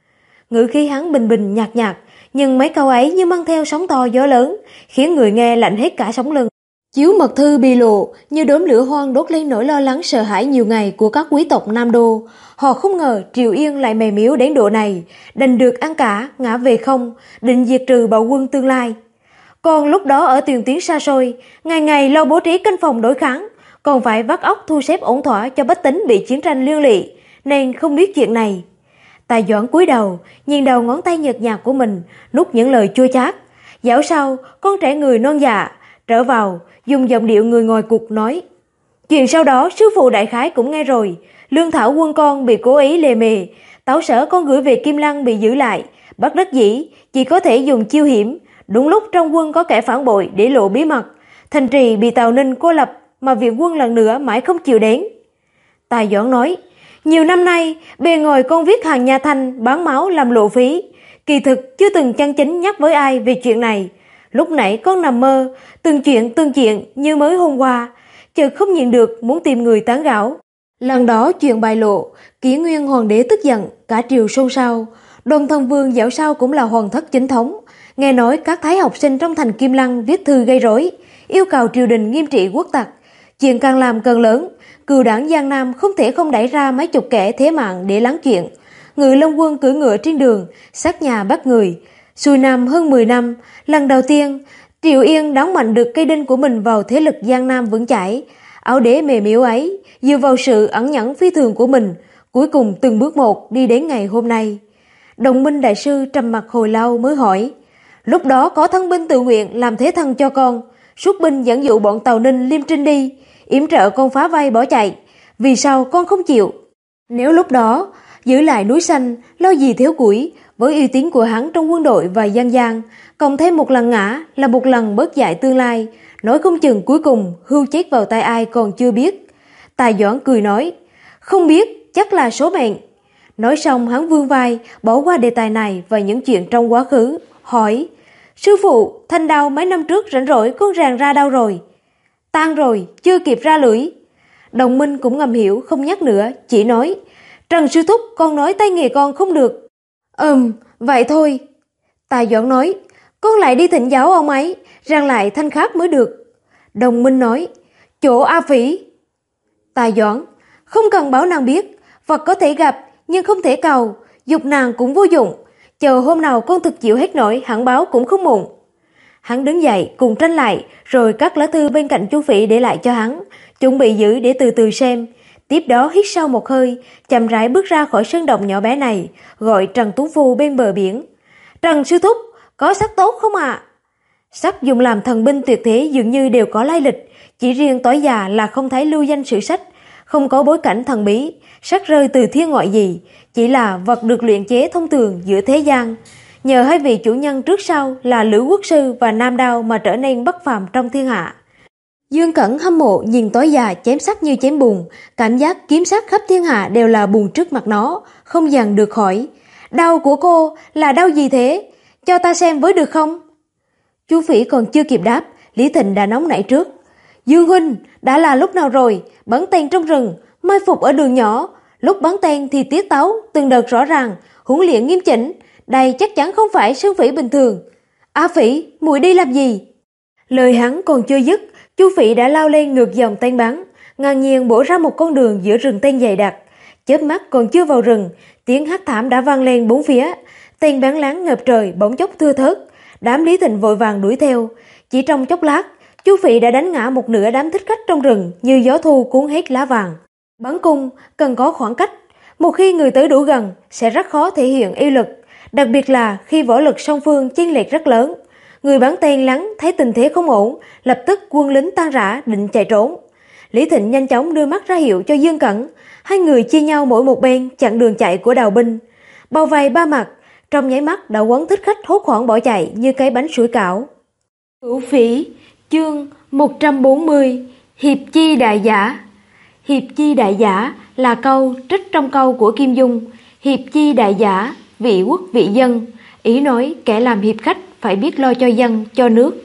Ngữ khí hắn bình bình nhạt nhạt, nhưng mấy câu ấy như mang theo sóng to gió lớn, khiến người nghe lạnh hết cả sống lưng. Chiếu mật thư bị lộ như đốm lửa hoang đốt lên nỗi lo lắng sợ hãi nhiều ngày của các quý tộc Nam Đô. Họ không ngờ Triều Yên lại mềm yếu đến độ này, đành được ăn cả, ngã về không, định diệt trừ bạo quân tương lai. Còn lúc đó ở tiền tuyến xa xôi, ngày ngày lo bố trí canh phòng đối kháng, còn phải vắt óc thu xếp ổn thỏa cho bách tính bị chiến tranh liên lụy, nên không biết chuyện này. Tài Doãn cúi đầu, nhìn đầu ngón tay nhợt nhạt của mình, nuốt những lời chua chát. Dạo sau, con trẻ người non dạ trở vào, dùng giọng điệu người ngoài cuộc nói, chuyện sau đó sư phụ đại khái cũng nghe rồi. Lương thảo quân con bị cố ý lề mề, tấu sở con gửi về Kim Lăng bị giữ lại, bất đắc dĩ chỉ có thể dùng chiêu hiểm. Đúng lúc trong quân có kẻ phản bội để lộ bí mật, thành trì bị Tào Ninh cô lập mà viện quân lần nữa mãi không chịu đến. Tài Doãn nói, nhiều năm nay bề ngoài con viết hàng nhà Thanh bán máu làm lộ phí, kỳ thực chưa từng chân chính nhắc với ai về chuyện này. Lúc nãy con nằm mơ, từng chuyện như mới hôm qua, chợt không nhịn được muốn tìm người tán gẫu. Lần đó chuyện bại lộ, Kỷ Nguyên hoàng đế tức giận, cả triều xôn xao. Đoàn Thân Vương dạo sau cũng là hoàng thất chính thống, nghe nói các thái học sinh trong thành Kim Lăng viết thư gây rối, yêu cầu triều đình nghiêm trị quốc tặc. Chuyện càng làm càng lớn, cừu đảng Giang Nam không thể không đẩy ra mấy chục kẻ thế mạng để lắng chuyện. Ngự Long Quân cưỡi ngựa trên đường, sát nhà bắt người. Xuôi Nam hơn 10 năm, lần đầu tiên Triệu Yên đóng mạnh được cây đinh của mình vào thế lực Giang Nam vững chãi. Áo đế mềm yếu ấy, dựa vào sự ẩn nhẫn phi thường của mình, cuối cùng từng bước một đi đến ngày hôm nay. Đồng minh đại sư trầm mặt hồi lâu mới hỏi, lúc đó có thân binh tự nguyện làm thế thân cho con, xuất binh dẫn dụ bọn Tào Ninh Liêm Trinh đi, yểm trợ con phá vây bỏ chạy, vì sao con không chịu? Nếu lúc đó giữ lại núi xanh, lo gì thiếu củi, với uy tín của hắn trong quân đội và dân gian, cộng thêm một lần ngã là một lần bớt dại tương lai, nói không chừng cuối cùng hưu chết vào tay ai còn chưa biết. Tài Doãn cười nói, không biết, chắc là số mệnh. Nói xong hắn vươn vai, bỏ qua đề tài này và những chuyện trong quá khứ, hỏi, sư phụ, thanh đao mấy năm trước rảnh rỗi con ràng ra đâu rồi? Tan rồi, chưa kịp ra lưỡi. Đồng minh cũng ngầm hiểu không nhắc nữa, chỉ nói, Trần sư thúc con nói tay nghề con không được. Vậy thôi. Tài Doãn nói, con lại đi thỉnh giáo ông ấy, ràng lại thanh khác mới được. Đồng minh nói, chỗ A Phỉ. Tài Doãn, không cần bảo nàng biết, vật có thể gặp nhưng không thể cầu, dục nàng cũng vô dụng, chờ hôm nào con thực chịu hết nổi hẳn báo cũng không muộn. Hắn đứng dậy cùng tranh lại, rồi cắt lá thư bên cạnh chú Phỉ để lại cho hắn, chuẩn bị giữ để từ từ xem. Tiếp đó hít sâu một hơi, chậm rãi bước ra khỏi sơn động nhỏ bé này, gọi Trần Tuấn Phu bên bờ biển. Trần sư thúc, có sắt tốt không ạ? Sắt dùng làm thần binh tuyệt thế dường như đều có lai lịch, chỉ riêng tối già là không thấy lưu danh sử sách, không có bối cảnh thần bí, sắt rơi từ thiên ngoại gì, chỉ là vật được luyện chế thông thường giữa thế gian. Nhờ hai vị chủ nhân trước sau là Lữ Quốc sư và Nam Đao mà trở nên bất phàm trong thiên hạ. Dương Cẩn hâm mộ nhìn tối già chém sắt như chém bùn, cảm giác kiếm sắt khắp thiên hạ đều là bùn trước mặt nó, không dằn được khỏi. Đao của cô là đao gì thế? Cho ta xem với được không? Chu Phỉ còn chưa kịp đáp, Lý Thịnh đã nóng nảy trước. Dương huynh, đã là lúc nào rồi? Bắn tên trong rừng, mai phục ở đường nhỏ. Lúc bắn tên thì tiết tấu, từng đợt rõ ràng, huấn luyện nghiêm chỉnh. Đây chắc chắn không phải Sơn Phỉ bình thường. A Phỉ, muội đi làm gì? Lời hắn còn chưa dứt, Chu Phỉ đã lao lên ngược dòng tên bắn, ngang nhiên bổ ra một con đường giữa rừng tên dày đặc. Chớp mắt còn chưa vào rừng, tiếng hét thảm đã vang lên bốn phía. Tên bắn láng ngập trời bỗng chốc thưa thớt. Đám Lý Thịnh vội vàng đuổi theo. Chỉ trong chốc lát, Chu Phỉ đã đánh ngã một nửa đám thích khách trong rừng như gió thu cuốn hết lá vàng. Bắn cung cần có khoảng cách, một khi người tới đủ gần sẽ rất khó thể hiện uy lực, đặc biệt là khi võ lực song phương chênh lệch rất lớn. Người bắn tên lắng thấy tình thế không ổn, lập tức quân lính tan rã định chạy trốn. Lý Thịnh nhanh chóng đưa mắt ra hiệu cho Dương Cẩn, hai người chia nhau mỗi một bên chặn đường chạy của đào binh. Bao vây ba mặt, trong nháy mắt đã quấn thích khách hốt hoảng bỏ chạy như cái bánh sủi cảo. Cửu Phỉ, chương 140, Hiệp chi đại giả. Hiệp chi đại giả là câu trích trong câu của Kim Dung. Hiệp chi đại giả, vị quốc vị dân. Ý nói kẻ làm hiệp khách phải biết lo cho dân, cho nước.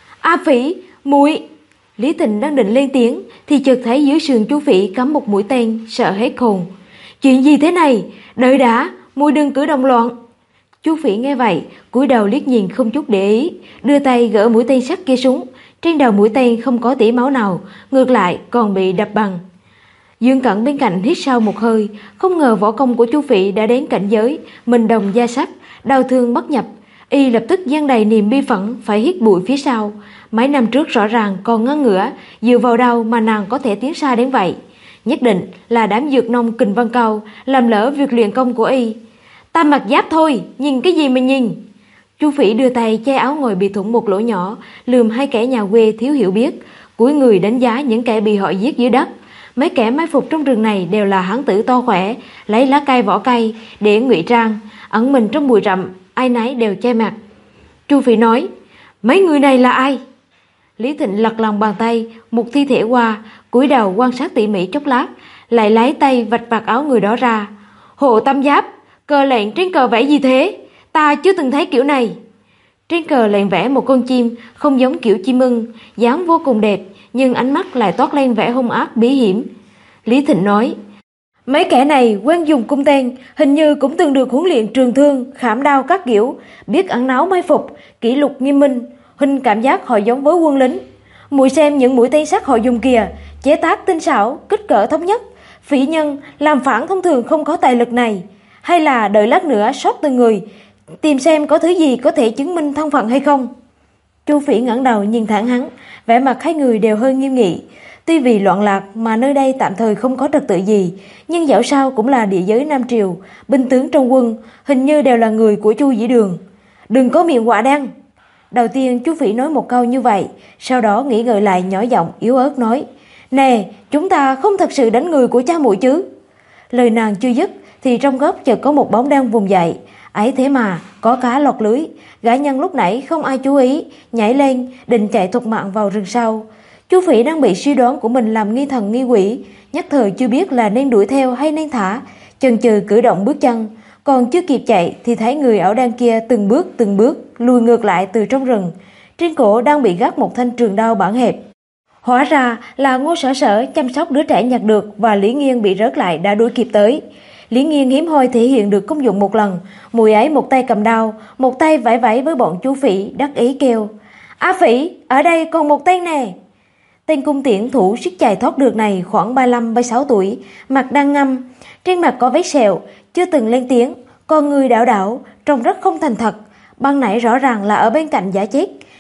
A Phỉ, muội. Lý Thịnh đang định lên tiếng thì chợt thấy dưới sườn Chu Phỉ cắm một mũi tên, sợ hết hồn. Chuyện gì thế này? Đợi đã, muội đừng cử động loạn. Chu Phỉ nghe vậy, cúi đầu liếc nhìn không chút để ý, đưa tay gỡ mũi tên sắt kia xuống. Trên đầu mũi tên không có tỉ máu nào, ngược lại còn bị đập bằng. Dương Cẩn bên cạnh hít sâu một hơi, không ngờ võ công của Chu Phỉ đã đến cảnh giới mình đồng gia sắt, đau thương bất nhập. Y lập tức giăng đầy niềm bi phẫn phải hít bụi phía sau. Mấy năm trước rõ ràng còn ngớ ngửa, dựa vào đâu mà nàng có thể tiến xa đến vậy? Nhất định là đám dược nông Kình Văn Cao làm lỡ việc luyện công của Y. Ta mặc giáp thôi, nhìn cái gì mà nhìn? Chu Phỉ đưa tay che áo ngồi bị thủng một lỗ nhỏ, lườm hai kẻ nhà quê thiếu hiểu biết, cúi người đánh giá những kẻ bị họ giết dưới đất. Mấy kẻ mai phục trong rừng này đều là hán tử to khỏe, lấy lá cây vỏ cây để ngụy trang, ẩn mình trong bụi rậm, ai nấy đều che mặt. Chu Phỉ nói, mấy người này là ai? Lý Thịnh lật lòng bàn tay một thi thể qua, cúi đầu quan sát tỉ mỉ chốc lát, lại lấy tay vạch vạt áo người đó ra. Hộ Tam Giáp, cờ lệnh trên cờ vẽ gì thế? Ta chưa từng thấy kiểu này. Trên cờ lệnh vẽ một con chim, không giống kiểu chim ưng, dáng vô cùng đẹp, nhưng ánh mắt lại toát lên vẻ hung ác bí hiểm. Lý Thịnh nói, mấy kẻ này quen dùng cung tên, hình như cũng từng được huấn luyện trường thương, khảm đao các kiểu, biết ẩn náu mai phục, kỷ luật nghiêm minh. Huynh cảm giác họ giống với quân lính. Muội xem những mũi tên sắt họ dùng kìa, chế tác tinh xảo, kích cỡ thống nhất. Phỉ nhân làm phản thông thường không có tài lực này. Hay là đợi lát nữa sót từng người, tìm xem có thứ gì có thể chứng minh thân phận hay không. Chu Phỉ ngẩng đầu nhìn thẳng hắn, vẻ mặt hai người đều hơi nghiêm nghị. Tuy vì loạn lạc mà nơi đây tạm thời không có trật tự gì, nhưng dẫu sao cũng là địa giới Nam Triều, binh tướng trong quân hình như đều là người của Chu Dĩ Đường. Đừng có miệng quạ đen. Đầu tiên Chu Phỉ nói một câu như vậy, sau đó nghĩ ngợi lại nhỏ giọng yếu ớt nói, nè, chúng ta không thật sự đánh người của cha muội chứ? Lời nàng chưa dứt thì trong góc chợt có một bóng đen vùng dậy. Ấy thế mà có cá lọt lưới. Gã nhân lúc nãy không ai chú ý, nhảy lên định chạy thục mạng vào rừng sau. Chu Phỉ đang bị suy đoán của mình làm nghi thần nghi quỷ, nhất thời chưa biết là nên đuổi theo hay nên thả, chần chừ cử động bước chân. Còn chưa kịp chạy thì thấy người áo đen kia từng bước lùi ngược lại từ trong rừng. Trên cổ đang bị gác một thanh trường đao bản hẹp. Hóa ra là Ngô Sở Sở chăm sóc đứa trẻ nhặt được và Lý Nghiên bị rớt lại đã đuổi kịp tới. Lý Nghiên hiếm hoi thể hiện được công dụng một lần, mùi ấy một tay cầm đao, một tay vẫy vẫy với bọn Chu Phỉ đắc ý kêu, A Phỉ, ở đây còn một tên nè. Tên cung tiễn thủ siết chài thoát được này khoảng 35-36 tuổi, mặt đang ngâm, trên mặt có vết sẹo, chưa từng lên tiếng, con người đảo đảo, trông rất không thành thật. Ban nãy rõ ràng là ở bên cạnh giả chết,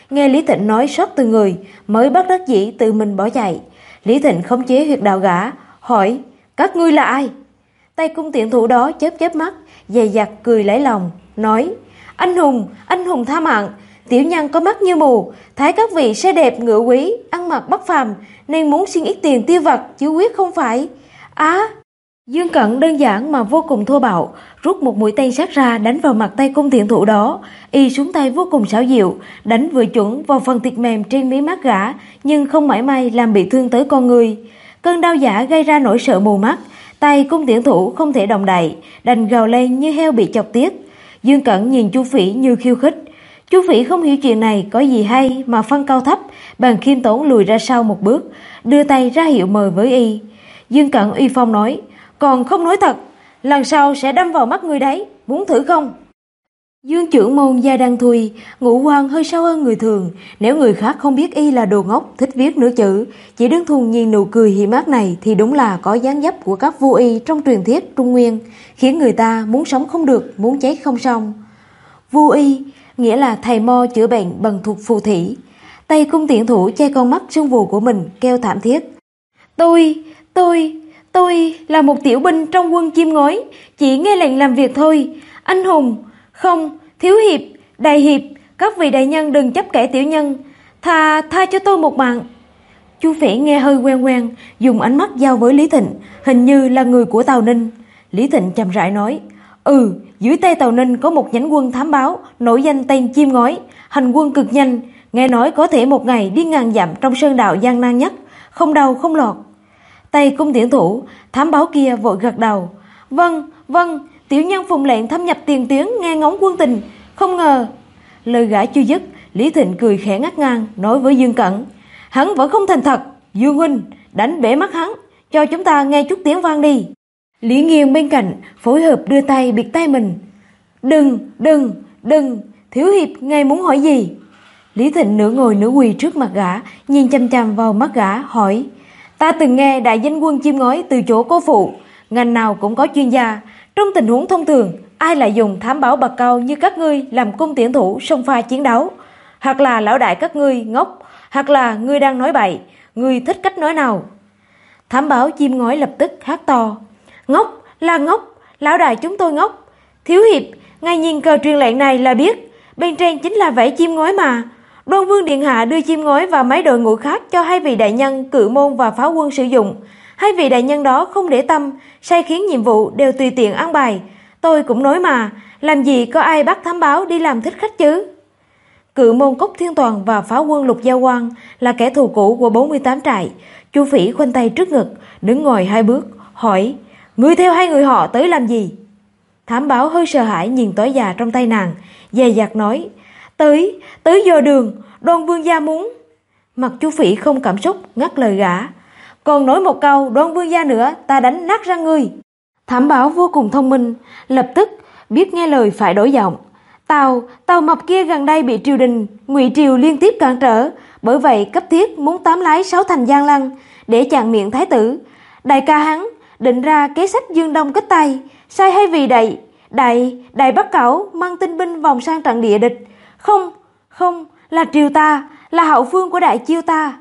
Nghe Lý Thịnh nói sót từ người, mới bất đắc dĩ tự mình bỏ chạy. Lý Thịnh khống chế huyệt đạo gã, hỏi: các ngươi là ai? Tay cung tiễn thủ đó chớp chớp mắt, dè dặt cười lấy lòng, nói: anh hùng tha mạng, tiểu nhân có mắt như mù, thấy các vị xe đẹp ngựa quý, ăn mặc bất phàm, nên muốn xin ít tiền tiêu vặt, chứ quyết không phải. Dương Cẩn đơn giản mà vô cùng thô bạo, rút một mũi tên sát ra đánh vào mặt tay cung tiễn thủ đó. Y xuống tay vô cùng xảo diệu, đánh vừa chuẩn vào phần thịt mềm trên mí mắt gã, nhưng không mảy may làm bị thương tới con người. Cơn đau giả gây ra nỗi sợ mù mắt, tay cung tiễn thủ không thể động đậy, đành gào lên như heo bị chọc tiết. Dương Cẩn nhìn Chu Phỉ như khiêu khích. Chu Phỉ không hiểu chuyện này có gì hay mà phân cao thấp, bèn khiêm tốn lùi ra sau một bước, đưa tay ra hiệu mời với y. Dương Cẩn uy phong nói: còn không nói thật, lần sau sẽ đâm vào mắt người đấy, muốn thử không? Dương trưởng môn gia đăng thui, ngũ quan hơi sâu hơn người thường, nếu người khác không biết y là đồ ngốc thích viết nửa chữ, chỉ đơn thuần nhìn nụ cười hiểm ác này thì đúng là có dáng dấp của các vua y trong truyền thuyết Trung Nguyên, khiến người ta muốn sống không được, muốn chết không xong. Vua y nghĩa là thầy mo chữa bệnh bằng thuật phù thủy. Tay cung tiễn thủ che con mắt sưng vù của mình, kêu thảm thiết: Tôi là một tiểu binh trong quân chim ngói, chỉ nghe lệnh làm việc thôi. Anh hùng, không, thiếu hiệp, đại hiệp, các vị đại nhân đừng chấp kẻ tiểu nhân, tha cho tôi một mạng. Chu Phỉ nghe hơi quen, dùng ánh mắt giao với Lý Thịnh, hình như là người của Tào Ninh. Lý Thịnh chậm rãi nói: dưới tay Tào Ninh có một nhánh quân thám báo, nổi danh tên chim ngói, hành quân cực nhanh, nghe nói có thể một ngày đi ngàn dặm trong sơn đạo gian nan nhất, không đau không lọt. Tay cung tiễn thủ, thám báo kia vội gật đầu: Vâng, tiểu nhân phụng lệnh thâm nhập tiền tuyến nghe ngóng quân tình, không ngờ. Lời gã chưa dứt, Lý Thịnh cười khẽ ngắt ngang, nói với Dương Cẩn: hắn vẫn không thành thật, Dương huynh, đánh bể mắt hắn, cho chúng ta nghe chút tiếng vang đi. Lý Nghiên bên cạnh phối hợp đưa tay bịt tay mình: Đừng, thiếu hiệp ngài muốn hỏi gì? Lý Thịnh nửa ngồi nửa quỳ trước mặt gã, nhìn chăm chăm vào mắt gã, hỏi: ta từng nghe đại danh quân chim ngói từ chỗ cô phụ, ngành nào cũng có chuyên gia, trong tình huống thông thường ai lại dùng thám báo bậc cao như các ngươi làm cung tiễn thủ xông pha chiến đấu? Hoặc là lão đại các ngươi ngốc, hoặc là ngươi đang nói bậy, ngươi thích cách nói nào? Thám báo chim ngói lập tức hát to: ngốc, lão đại chúng tôi ngốc. Thiếu hiệp, ngài nhìn cờ truyền lệnh này là biết, bên trên chính là vảy chim ngói mà. Đoan Vương điện hạ đưa chim ngói và mấy đội ngũ khác cho hai vị đại nhân cự môn và pháo quân sử dụng. Hai vị đại nhân đó không để tâm, sai khiến nhiệm vụ đều tùy tiện ăn bài. Tôi cũng nói mà, làm gì có ai bắt thám báo đi làm thích khách chứ? Cự môn Cốc Thiên Toàn và pháo quân Lục Giao Quang là kẻ thù cũ của 48 trại. Chu Phỉ khoanh tay trước ngực, đứng ngồi hai bước, hỏi: ngươi theo hai người họ tới làm gì? Thám báo hơi sợ hãi nhìn tối già trong tay nàng, dè dặt nói: Tới dò đường, Đoan Vương gia muốn. Mặt Chu Phỉ không cảm xúc, ngắt lời gã: còn nói một câu Đoan Vương gia nữa, ta đánh nát răng ngươi. Thám báo vô cùng thông minh, lập tức biết nghe lời phải đổi giọng: Tàu mập kia gần đây bị triều đình Ngụy triều liên tiếp cản trở, bởi vậy cấp thiết muốn tám lái 6 thành Giang Lăng để chặn miệng thái tử. Đại ca hắn định ra kế sách dương đông kích tây, sai hay vì đại Bắc Cẩu mang tinh binh vòng sang trận địa địch. Không, là triều ta, là hậu phương của đại chiêu ta.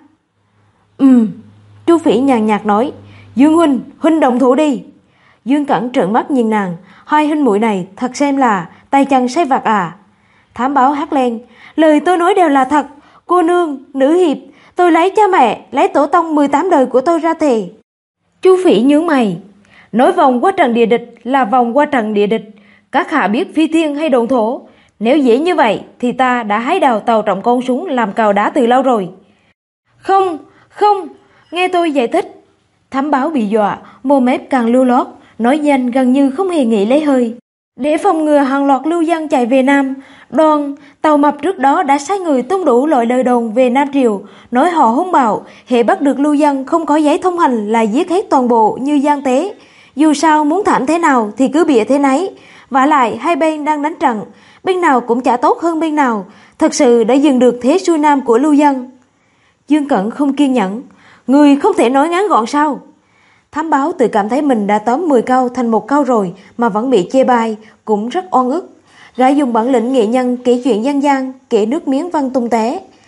Chu Phỉ nhàn nhạt nói: Dương huynh động thủ đi. Dương Cẩn trợn mắt nhìn nàng, hai huynh muội này thật xem là tay chân say vặt à? Thám báo hét lên: lời tôi nói đều là thật, cô nương, nữ hiệp, tôi lấy cha mẹ, lấy tổ tông 18 đời của tôi ra thề. Chu Phỉ nhướng mày: nói vòng qua trận địa địch là vòng qua trận địa địch, các hạ biết phi thiên hay độn thổ? Nếu dễ như vậy thì ta đã hái đào tàu trọng con súng làm cào đá từ lâu rồi. Không, nghe tôi giải thích. Thám báo bị dọa, mồm mép càng lưu lót, nói nhanh gần như không hề nghĩ lấy hơi. Để phòng ngừa hàng loạt lưu dân chạy về Nam, Tàu Mập trước đó đã sai người tung đủ loại lời đồn về Nam Triều, nói họ hung bạo, hệ bắt được lưu dân không có giấy thông hành là giết hết toàn bộ như gian tế. Dù sao muốn thảm thế nào thì cứ bịa thế nấy. Vả lại hai bên đang đánh trận, bên nào cũng chả tốt hơn bên nào, thật sự đã dừng được thế xuôi nam của lưu dân. Dương Cẩn không kiên nhẫn: người không thể nói ngắn gọn sao? Thám báo tự cảm thấy mình đã tóm 10 câu thành một câu rồi mà vẫn bị chê bai, cũng rất oan ức. Gã dùng bản lĩnh nghệ nhân kể chuyện dân gian, kể nước miếng văn tung té.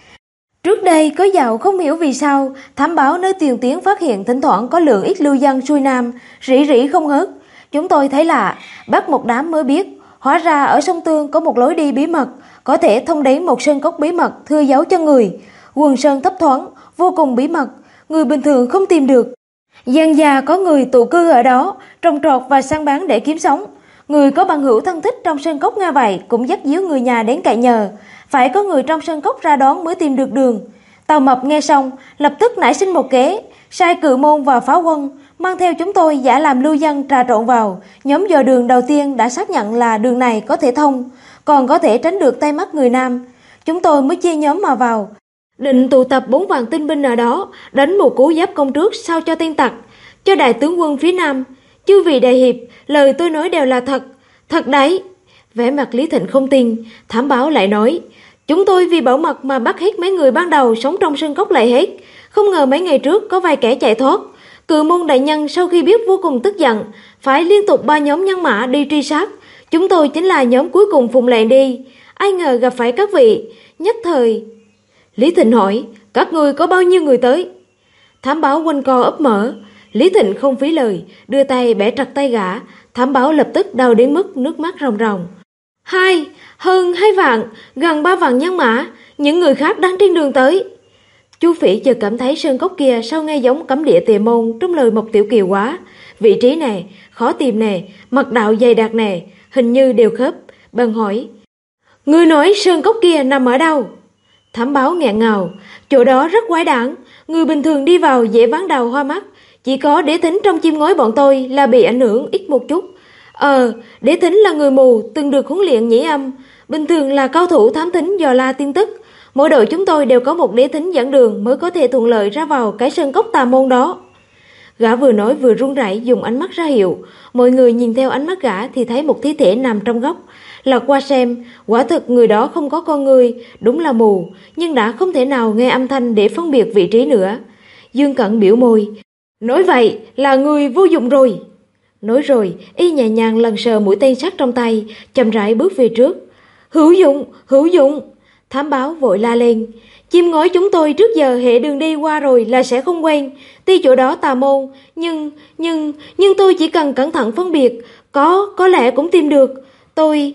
Trước đây có dạo không hiểu vì sao, thám báo nơi tiền tuyến phát hiện thỉnh thoảng có lượng ít lưu dân xuôi nam, rỉ rỉ không ngớt. Chúng tôi thấy lạ, bắt một đám mới biết, hóa ra ở sông Tương có một lối đi bí mật, có thể thông đến một sơn cốc bí mật thưa dấu cho người. Quần sơn thấp thoáng, vô cùng bí mật, người bình thường không tìm được. Dân già có người tụ cư ở đó, trồng trọt và săn bán để kiếm sống. Người có bằng hữu thân thích trong sơn cốc nghe vậy cũng dắt díu người nhà đến cậy nhờ. Phải có người trong sơn cốc ra đón mới tìm được đường. Tàu Mập nghe xong, lập tức nảy sinh một kế, sai cự môn và pháo quân, mang theo chúng tôi giả làm lưu dân trà trộn vào. Nhóm dò đường đầu tiên đã xác nhận là đường này có thể thông, còn có thể tránh được tay mắt người Nam. Chúng tôi mới chia nhóm mà vào, định tụ tập 4 vạn tinh binh ở đó, đánh một cú giáp công trước sao cho tên tặc, cho đại tướng quân phía Nam. Chư vị đại hiệp, lời tôi nói đều là thật, thật đấy. Vẻ mặt Lý Thịnh không tin, thám báo lại nói, chúng tôi vì bảo mật mà bắt hết mấy người ban đầu sống trong sơn cốc lại hết. Không ngờ mấy ngày trước có vài kẻ chạy thoát. Cự môn đại nhân sau khi biết vô cùng tức giận, phải liên tục 3 nhóm nhân mã đi truy sát. Chúng tôi chính là nhóm cuối cùng phụng lệnh đi. Ai ngờ gặp phải các vị, nhất thời. Lý Thịnh hỏi, các ngươi có bao nhiêu người tới? Thám báo quanh co ấp mở. Lý Thịnh không phí lời, đưa tay bẻ trật tay gã. Thám báo lập tức đau đến mức nước mắt ròng ròng. Hơn 2 vạn, gần 3 vạn nhân mã, những người khác đang trên đường tới. Chu Phỉ chợt cảm thấy sơn cốc kia sao nghe giống cấm địa Tề Môn trong lời Mộc Tiểu Kiều quá. Vị trí này, khó tìm nè, mật đạo dày đặc nè, hình như đều khớp. Bèn hỏi, ngươi nói sơn cốc kia nằm ở đâu? Thám báo nghẹn ngào, chỗ đó rất quái đản, người bình thường đi vào dễ ván đầu hoa mắt, chỉ có Đế Thính trong chim ngói bọn tôi là bị ảnh hưởng ít một chút. Đế Thính là người mù, từng được huấn luyện nhĩ âm, bình thường là cao thủ thám thính dò la tin tức. Mỗi đội chúng tôi đều có một Đế Thính dẫn đường mới có thể thuận lợi ra vào cái sơn cốc tà môn đó. Gã vừa nói vừa run rẩy dùng ánh mắt ra hiệu. Mọi người nhìn theo ánh mắt gã thì thấy một thi thể nằm trong góc. Lật qua xem, quả thực người đó không có con người, đúng là mù, nhưng đã không thể nào nghe âm thanh để phân biệt vị trí nữa. Dương Cẩn biểu môi, nói vậy là người vô dụng rồi. Nói rồi, y nhẹ nhàng lần sờ mũi tên sắt trong tay, chậm rãi bước về trước. Hữu dụng. Thám báo vội la lên, chim ngói chúng tôi trước giờ hệ đường đi qua rồi là sẽ không quen. Tuy chỗ đó tà môn, nhưng tôi chỉ cần cẩn thận phân biệt, có lẽ cũng tìm được. Tôi...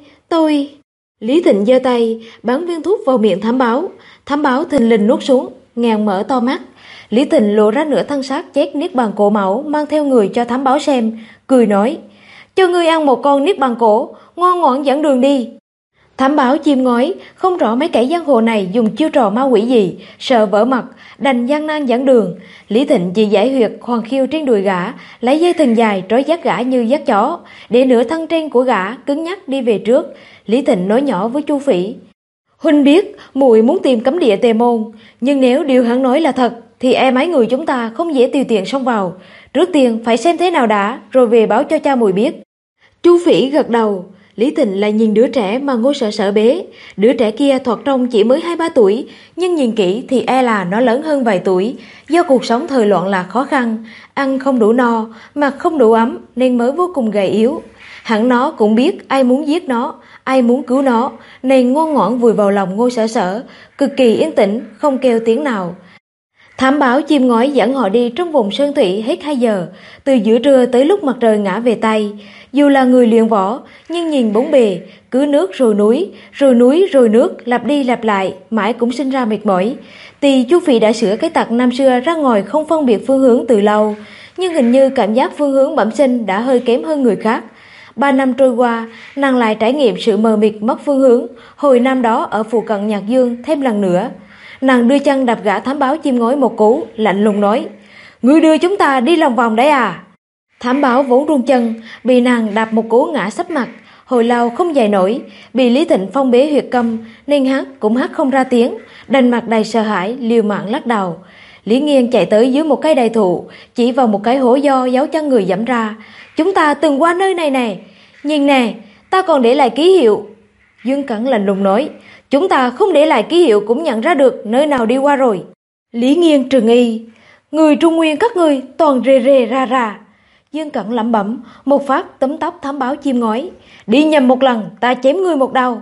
Lý Thịnh giơ tay, bắn viên thuốc vào miệng thám báo. Thám báo thình lình nuốt xuống, ngàn mở to mắt. Lý Thịnh lộ ra nửa thân xác chết niết bàn cổ mẫu mang theo người cho thám báo xem, cười nói, cho ngươi ăn một con niết bàn cổ, ngoan ngoãn dẫn đường đi. Thám báo chim ngói, không rõ mấy kẻ giang hồ này dùng chiêu trò ma quỷ gì, sợ vỡ mặt, đành gian nan dẫn đường. Lý Thịnh chỉ giải huyệt Hoàng Khiêu trên đùi gã, lấy dây thừng dài trói dắt gã như dắt chó, để nửa thân trên của gã cứng nhắc đi về trước. Lý Thịnh nói nhỏ với Chu Phỉ, huynh biết muội muốn tìm cấm địa Tề Môn, nhưng nếu điều hắn nói là thật thì e mấy người chúng ta không dễ tùy tiện xông vào. Trước tiên phải xem thế nào đã, rồi về báo cho cha muội biết. Chu Phỉ gật đầu. Lý Thịnh lại nhìn đứa trẻ mà Ngô Sở Sở bế. Đứa trẻ kia thoạt trông chỉ mới 2-3 tuổi, nhưng nhìn kỹ thì e là nó lớn hơn vài tuổi. Do cuộc sống thời loạn lạc khó khăn, ăn không đủ no, mặc không đủ ấm nên mới vô cùng gầy yếu. Hẳn nó cũng biết ai muốn giết nó, ai muốn cứu nó, nên ngoan ngoãn vùi vào lòng Ngô Sở Sở, cực kỳ yên tĩnh, không kêu tiếng nào. Thám báo chim ngói dẫn họ đi trong vùng sơn thủy hết 2 giờ, từ giữa trưa tới lúc mặt trời ngã về Tây. Dù là người luyện võ, nhưng nhìn bốn bề, cứ nước rồi núi, rồi núi rồi nước, lặp đi lặp lại, mãi cũng sinh ra mệt mỏi. Tuy Chu Phỉ đã sửa cái tật năm xưa ra ngồi không phân biệt phương hướng từ lâu, nhưng hình như cảm giác phương hướng bẩm sinh đã hơi kém hơn người khác. 3 năm trôi qua, nàng lại trải nghiệm sự mờ mịt mất phương hướng, hồi năm đó ở phụ cận Nhạc Dương thêm lần nữa. Nàng đưa chân đập gã thám báo chim ngói một cú, lạnh lùng nói, ngươi đưa chúng ta đi lòng vòng đấy à? Thám báo vốn run chân, bị nàng đạp một cú ngã sấp mặt, hồi lâu không dậy nổi, bị Lý Thịnh phong bế huyệt câm nên hát cũng hát không ra tiếng, đành mặt đầy sợ hãi liều mạng lắc đầu. Lý Nghiên chạy tới dưới một cây đại thụ, chỉ vào một cái hố do dấu chân người dẫm ra, chúng ta từng qua nơi này nè, nhìn nè, ta còn để lại ký hiệu. Dương Cẩn lạnh lùng nói, chúng ta không để lại ký hiệu cũng nhận ra được nơi nào đi qua rồi. Lý Nghiên trừng y, người Trung Nguyên các ngươi toàn rề rề ra ra. Dương Cẩn lẩm bẩm, một phát túm tóc thám báo chim ngói, đi nhầm một lần ta chém ngươi một đau.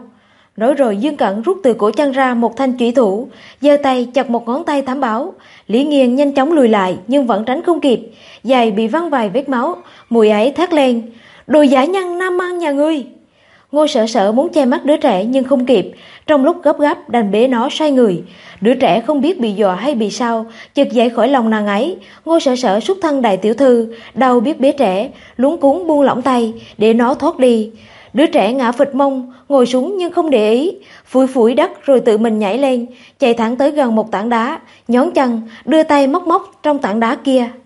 Nói rồi Dương Cẩn rút từ cổ chăn ra một thanh chủy thủ, giơ tay chặt một ngón tay thám báo. Lý Nghiên nhanh chóng lùi lại nhưng vẫn tránh không kịp, giày bị văng vài vết máu. Mùi ấy thét lên: "Đồ giả nhân nam ăn nhà ngươi!" Ngô Sở Sở muốn che mắt đứa trẻ nhưng không kịp, trong lúc gấp gáp đành bế nó xoay người. Đứa trẻ không biết bị dọa hay bị sao, chợt dậy khỏi lòng nàng ấy. Ngô Sở Sở xuất thân đại tiểu thư, đâu biết bế trẻ, luống cuống buông lỏng tay để nó thoát đi. Đứa trẻ ngã phịch mông, ngồi xuống nhưng không để ý, phủi phủi đất rồi tự mình nhảy lên, chạy thẳng tới gần một tảng đá, nhón chân, đưa tay móc móc trong tảng đá kia.